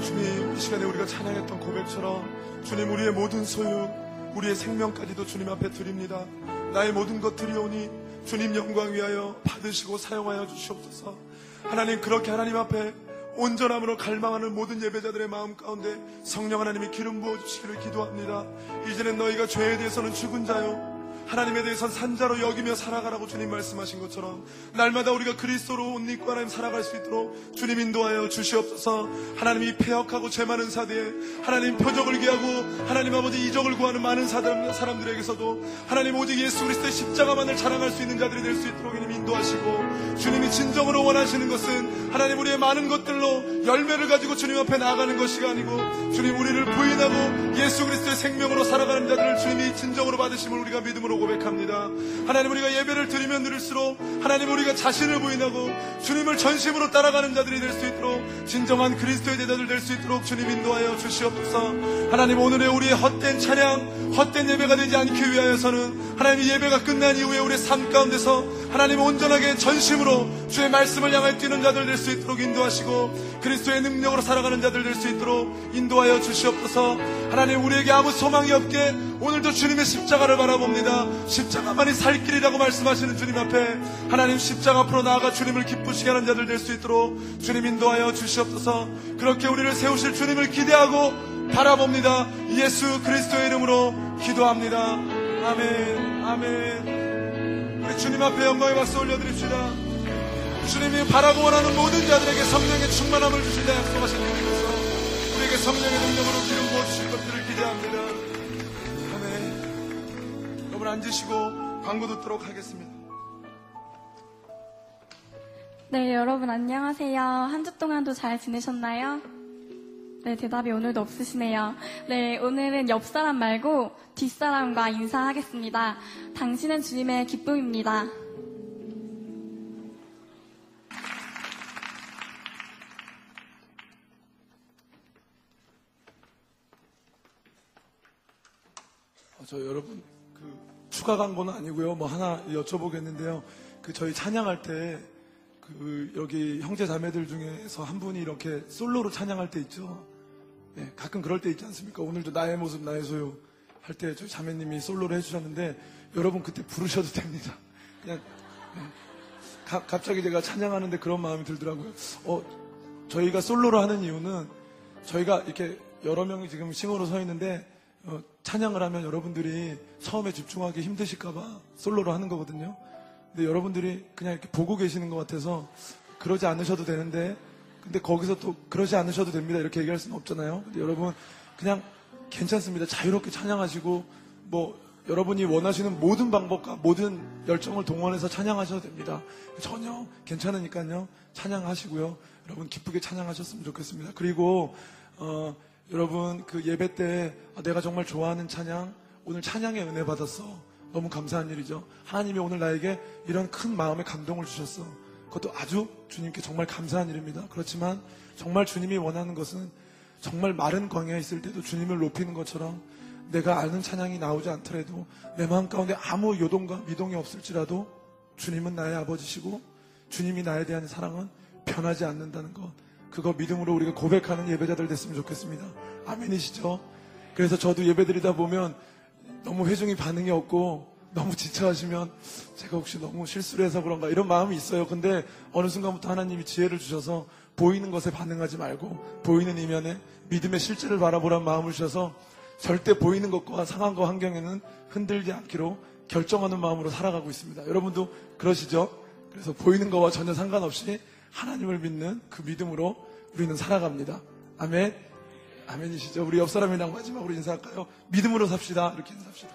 주님, 이 시간에 우리가 찬양했던 고백처럼 주님, 우리의 모든 소유, 우리의 생명까지도 주님 앞에 드립니다. 나의 모든 것들이오니 주님 영광 위하여 받으시고 사용하여 주시옵소서. 하나님, 그렇게 하나님 앞에 온전함으로 갈망하는 모든 예배자들의 마음 가운데 성령 하나님이 기름 부어주시기를 기도합니다. 이제는 너희가 죄에 대해서는 죽은 자요, 하나님에 대해서는 산자로 여기며 살아가라고 주님 말씀하신 것처럼 날마다 우리가 그리스도로 옷 입고 하나님 살아갈 수 있도록 주님 인도하여 주시옵소서. 하나님이 패역하고 죄 많은 사대에 하나님 표적을 기하고 하나님 아버지 이적을 구하는 많은 사람들에게서도 하나님 오직 예수 그리스도의 십자가만을 자랑할 수 있는 자들이 될 수 있도록 주님 인도하시고, 주님이 진정으로 원하시는 것은 하나님 우리의 많은 것들로 열매를 가지고 주님 앞에 나아가는 것이 아니고 주님, 우리를 부인하고 예수 그리스도의 생명으로 살아가는 자들을 주님이 진정으로 받으심을 우리가 믿음으로 고백합니다. 하나님, 우리가 예배를 드리면 드릴수록 하나님 우리가 자신을 부인하고 주님을 전심으로 따라가는 자들이 될 수 있도록 진정한 그리스도의 제자들 될 수 있도록 주님 인도하여 주시옵소서. 하나님, 오늘의 우리의 헛된 찬양, 헛된 예배가 되지 않기 위하여서는 하나님 예배가 끝난 이후에 우리의 삶 가운데서 하나님 온전하게 전심으로 주의 말씀을 향해 뛰는 자들 될 수 있도록 인도하시고 그리스도의 능력으로 살아가는 자들 될 수 있도록 인도하여 주시옵소서. 하나님, 우리에게 아무 소망이 없게 오늘도 주님의 십자가를 바라봅니다. 십자가만이 살 길이라고 말씀하시는 주님 앞에 하나님 십자가 앞으로 나아가 주님을 기쁘시게 하는 자들 될 수 있도록 주님 인도하여 주시옵소서. 그렇게 우리를 세우실 주님을 기대하고 바라봅니다. 예수 그리스도의 이름으로 기도합니다. 아멘, 아멘. 우리 주님 앞에 영광의 박수 올려드립시다. 주님이 바라고 원하는 모든 자들에게 성령의 충만함을 주신다 약속하신 주님께서 우리에게 성령의 능력으로 기름 부어주실 것들을 기대합니다. 아멘. 여러분 앉으시고 광고 듣도록 하겠습니다. 네, 여러분 안녕하세요. 한 주 동안도 잘 지내셨나요? 네, 대답이 오늘도 없으시네요. 네, 오늘은 옆사람 말고 뒷사람과 인사하겠습니다. 당신은 주님의 기쁨입니다. 저 여러분 추가 광고는 아니고요. 뭐 하나 여쭤보겠는데요. 저희 찬양할 때 여기 형제 자매들 중에서 한 분이 이렇게 솔로로 찬양할 때 있죠. 네, 가끔 그럴 때 있지 않습니까? 오늘도 나의 모습 나의 소유 할 때 저희 자매님이 솔로로 해주셨는데 여러분 그때 부르셔도 됩니다. 그냥 네. 갑자기 제가 찬양하는데 그런 마음이 들더라고요. 저희가 솔로로 하는 이유는 저희가 이렇게 여러 명이 지금 싱어로 서 있는데 찬양을 하면 여러분들이 처음에 집중하기 힘드실까봐 솔로로 하는 거거든요. 근데 여러분들이 그냥 이렇게 보고 계시는 것 같아서 그러지 않으셔도 되는데, 근데 거기서 또 그러지 않으셔도 됩니다 이렇게 얘기할 수는 없잖아요. 근데 여러분 그냥 괜찮습니다. 자유롭게 찬양하시고 뭐 여러분이 원하시는 모든 방법과 모든 열정을 동원해서 찬양하셔도 됩니다. 전혀 괜찮으니까요. 찬양하시고요. 여러분 기쁘게 찬양하셨으면 좋겠습니다. 그리고 여러분 예배 때 내가 정말 좋아하는 찬양, 오늘 찬양의 은혜 받았어. 너무 감사한 일이죠. 하나님이 오늘 나에게 이런 큰 마음의 감동을 주셨어. 그것도 아주 주님께 정말 감사한 일입니다. 그렇지만 정말 주님이 원하는 것은 정말 마른 광야에 있을 때도 주님을 높이는 것처럼 내가 아는 찬양이 나오지 않더라도 내 마음 가운데 아무 요동과 미동이 없을지라도 주님은 나의 아버지시고 주님이 나에 대한 사랑은 변하지 않는다는 것, 그거 믿음으로 우리가 고백하는 예배자들 됐으면 좋겠습니다. 아멘이시죠? 그래서 저도 예배드리다 보면 너무 회중이 반응이 없고 너무 지쳐하시면 제가 혹시 너무 실수를 해서 그런가 이런 마음이 있어요. 근데 어느 순간부터 하나님이 지혜를 주셔서 보이는 것에 반응하지 말고 보이는 이면에 믿음의 실제를 바라보라는 마음을 주셔서 절대 보이는 것과 상황과 환경에는 흔들지 않기로 결정하는 마음으로 살아가고 있습니다. 여러분도 그러시죠? 그래서 보이는 것과 전혀 상관없이 하나님을 믿는 그 믿음으로 우리는 살아갑니다. 아멘. 아멘이시죠? 우리 옆 사람이랑 마지막으로 인사할까요? 믿음으로 삽시다. 이렇게 인사합시다.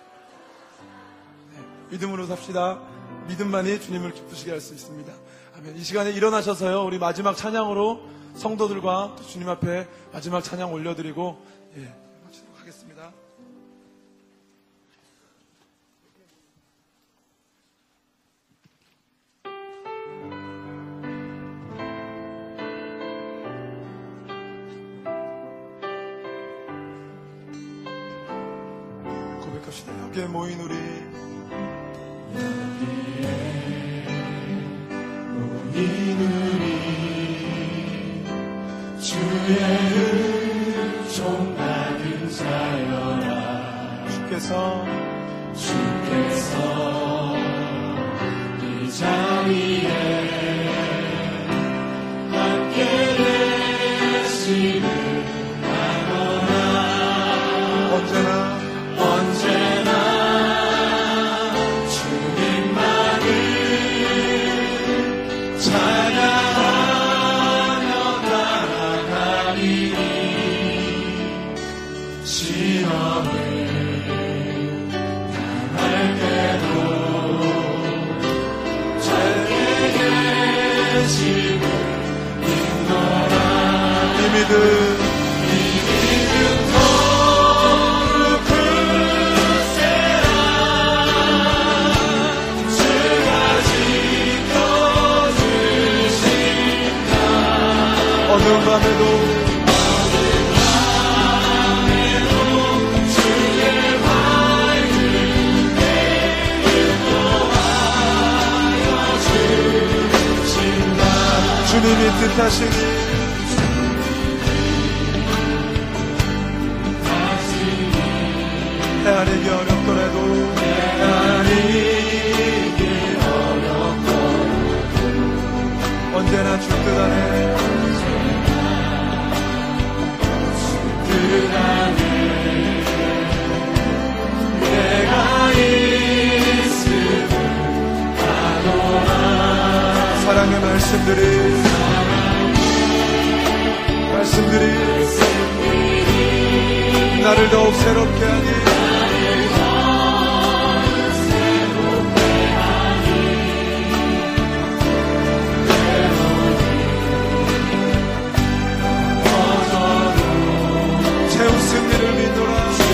네, 믿음으로 삽시다. 믿음만이 주님을 기쁘시게 할 수 있습니다. 아멘. 이 시간에 일어나셔서요, 우리 마지막 찬양으로 성도들과 또 주님 앞에 마지막 찬양 올려드리고 마치도록 하겠습니다. 고백합시다. 여기에 모인 우리, 주의 종받은 자여라. 주께서 이 자리에 함께 계시는 언제나 주님만을 찬양하며 나아가리니 시험을 당할 때도 함께 계심을 믿노라. 이 믿음 어두운 밤에도 주의 밝은 인도하여 주신다. 주님이 뜻하시니 헤아리기 어렵더라도 언제나 주 뜻 안에 내가 있음을 아노라. 사랑의 말씀들이 나를 더욱 새롭게 하니 채운 승리를 믿노라.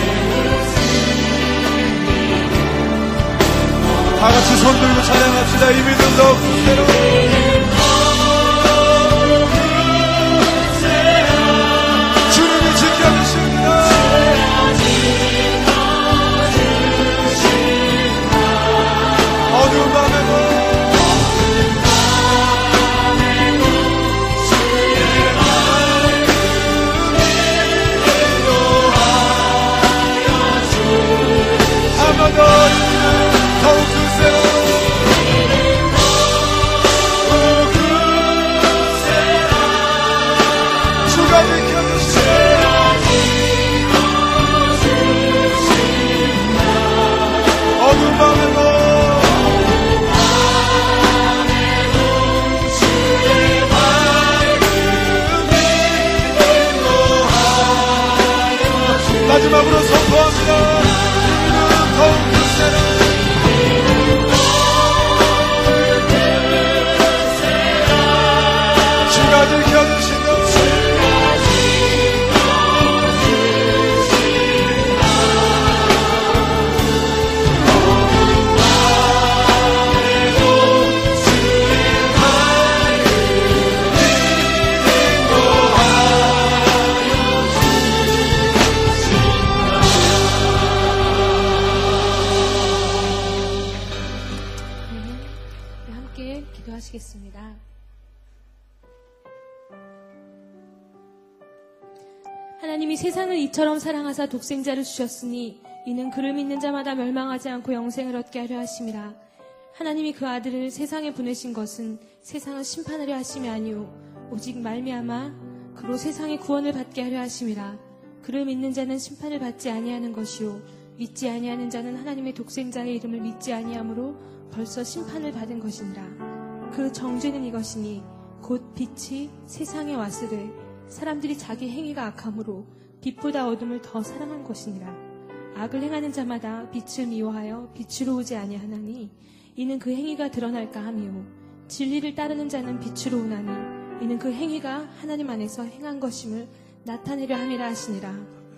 다같이 손들고 찬양합시다. 이 믿음 더욱 굳세로 주님이 지켜주십니다. 어두운 밤에도 아마도 더욱 굳세로 주가 지켜주시네. 어두운 밤에도 마지막으로 선포합니다. 더욱 굳세로 주가 지켜주신다. 함께 기도하시겠습니다. 하나님이 세상을 이처럼 사랑하사 독생자를 주셨으니 이는 그를 믿는 자마다 멸망하지 않고 영생을 얻게 하려 하심이라. 하나님이 그 아들을 세상에 보내신 것은 세상을 심판하려 하심이 아니오 오직 말미암아 그로 세상의 구원을 받게 하려 하심이라. 그를 믿는 자는 심판을 받지 아니하는 것이요 믿지 아니하는 자는 하나님의 독생자의 이름을 믿지 아니하므로 벌써 심판을 받은 것이니라. 그 정죄는 이것이니 곧 빛이 세상에 왔으되 사람들이 자기 행위가 악함으로 빛보다 어둠을 더 사랑한 것이니라. 악을 행하는 자마다 빛을 미워하여 빛으로 오지 아니하나니 이는 그 행위가 드러날까 하미요 진리를 따르는 자는 빛으로 오나니 이는 그 행위가 하나님 안에서 행한 것임을 나타내려 함이라 하시니라.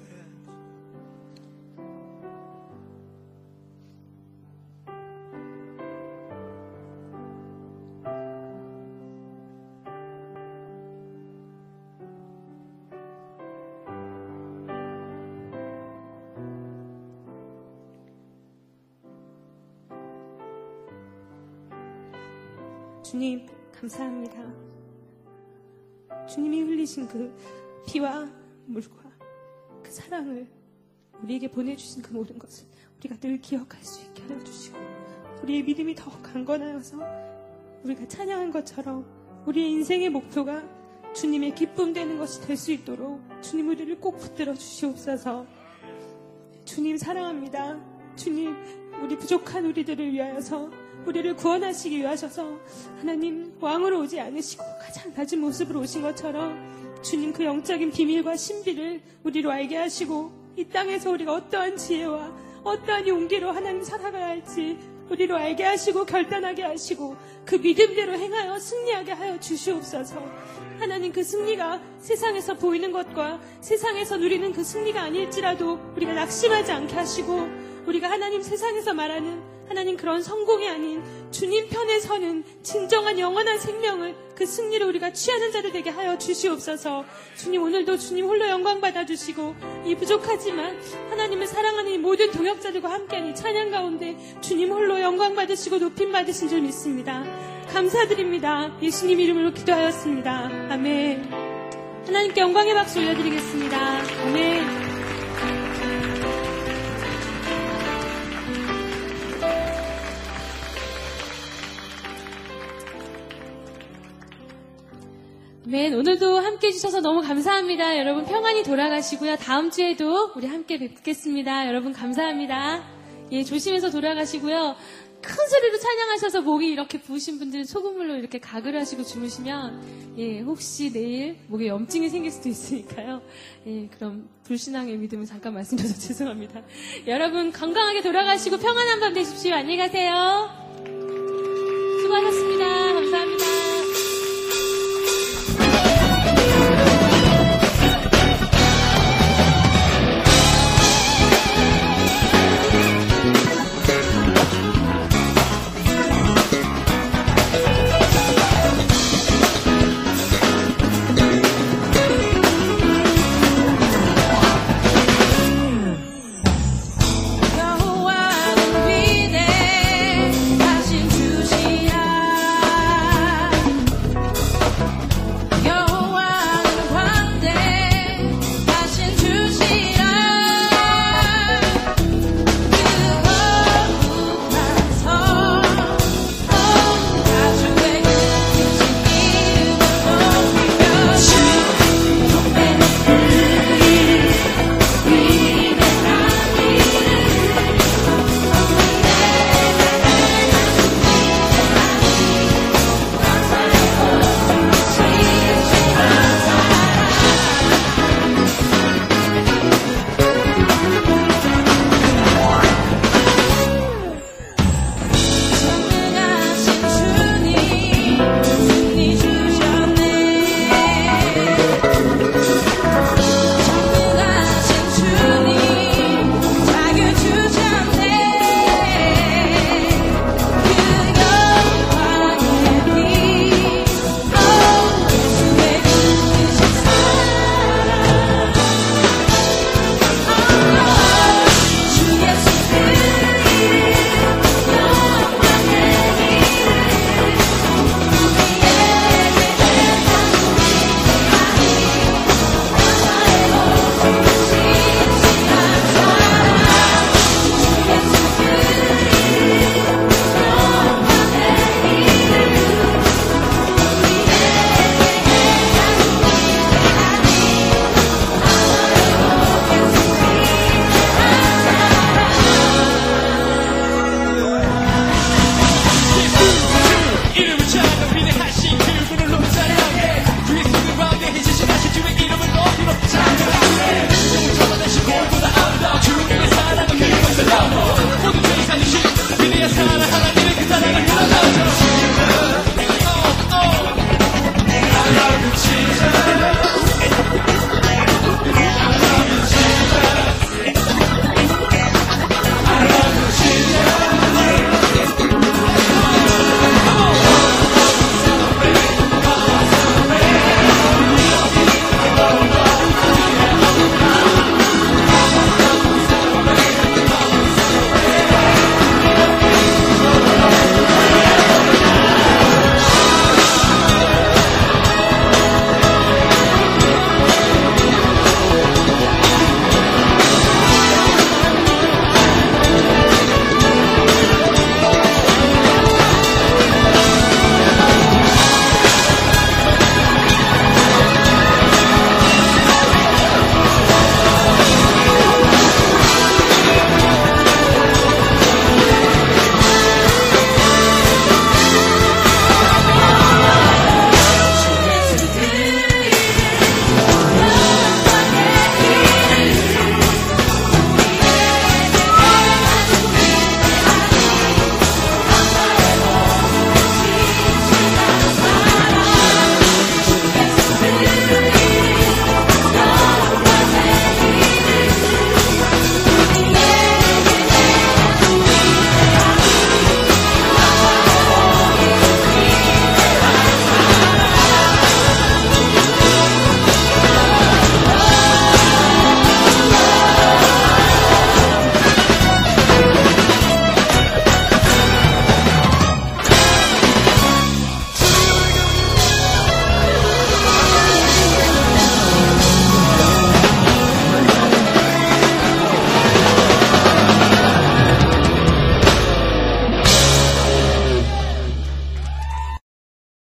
주님 감사합니다. 주님이 흘리신 그 피와 물과 사랑을 우리에게 보내주신 그 모든 것을 우리가 늘 기억할 수 있게 하여 주시고 우리의 믿음이 더욱 강건하여서 우리가 찬양한 것처럼 우리의 인생의 목표가 주님의 기쁨 되는 것이 될 수 있도록 주님 우리를 꼭 붙들어 주시옵소서. 주님 사랑합니다. 주님 우리 부족한 우리들을 위하여서 우리를 구원하시기 위하셔서 하나님 왕으로 오지 않으시고 가장 낮은 모습으로 오신 것처럼 주님 그 영적인 비밀과 신비를 우리로 알게 하시고 이 땅에서 우리가 어떠한 지혜와 어떠한 용기로 하나님 살아가야 할지 우리로 알게 하시고 결단하게 하시고 그 믿음대로 행하여 승리하게 하여 주시옵소서. 하나님 그 승리가 세상에서 보이는 것과 세상에서 누리는 그 승리가 아닐지라도 우리가 낙심하지 않게 하시고 우리가 하나님 세상에서 말하는 하나님 그런 성공이 아닌 주님 편에 서는 진정한 영원한 생명을 그 승리를 우리가 취하는 자들 되게 하여 주시옵소서. 주님 오늘도 주님 홀로 영광 받아주시고 이 부족하지만 하나님을 사랑하는 이 모든 동역자들과 함께한 이 찬양 가운데 주님 홀로 영광 받으시고 높임 받으신 줄 믿습니다. 감사드립니다. 예수님 이름으로 기도하였습니다. 아멘. 하나님께 영광의 박수 올려드리겠습니다. 아멘. 아멘. 오늘도 함께 해주셔서 너무 감사합니다. 여러분 평안히 돌아가시고요. 다음 주에도 우리 함께 뵙겠습니다. 여러분 감사합니다. 예, 조심해서 돌아가시고요. 큰 소리로 찬양하셔서 목이 이렇게 부으신 분들은 소금물로 이렇게 가글 하시고 주무시면 예, 혹시 내일 목에 염증이 생길 수도 있으니까요. 예, 그럼 불신앙의 믿음을 잠깐 말씀드려서 죄송합니다. 여러분 건강하게 돌아가시고 평안한 밤 되십시오. 안녕히 가세요. 수고하셨습니다. 감사합니다.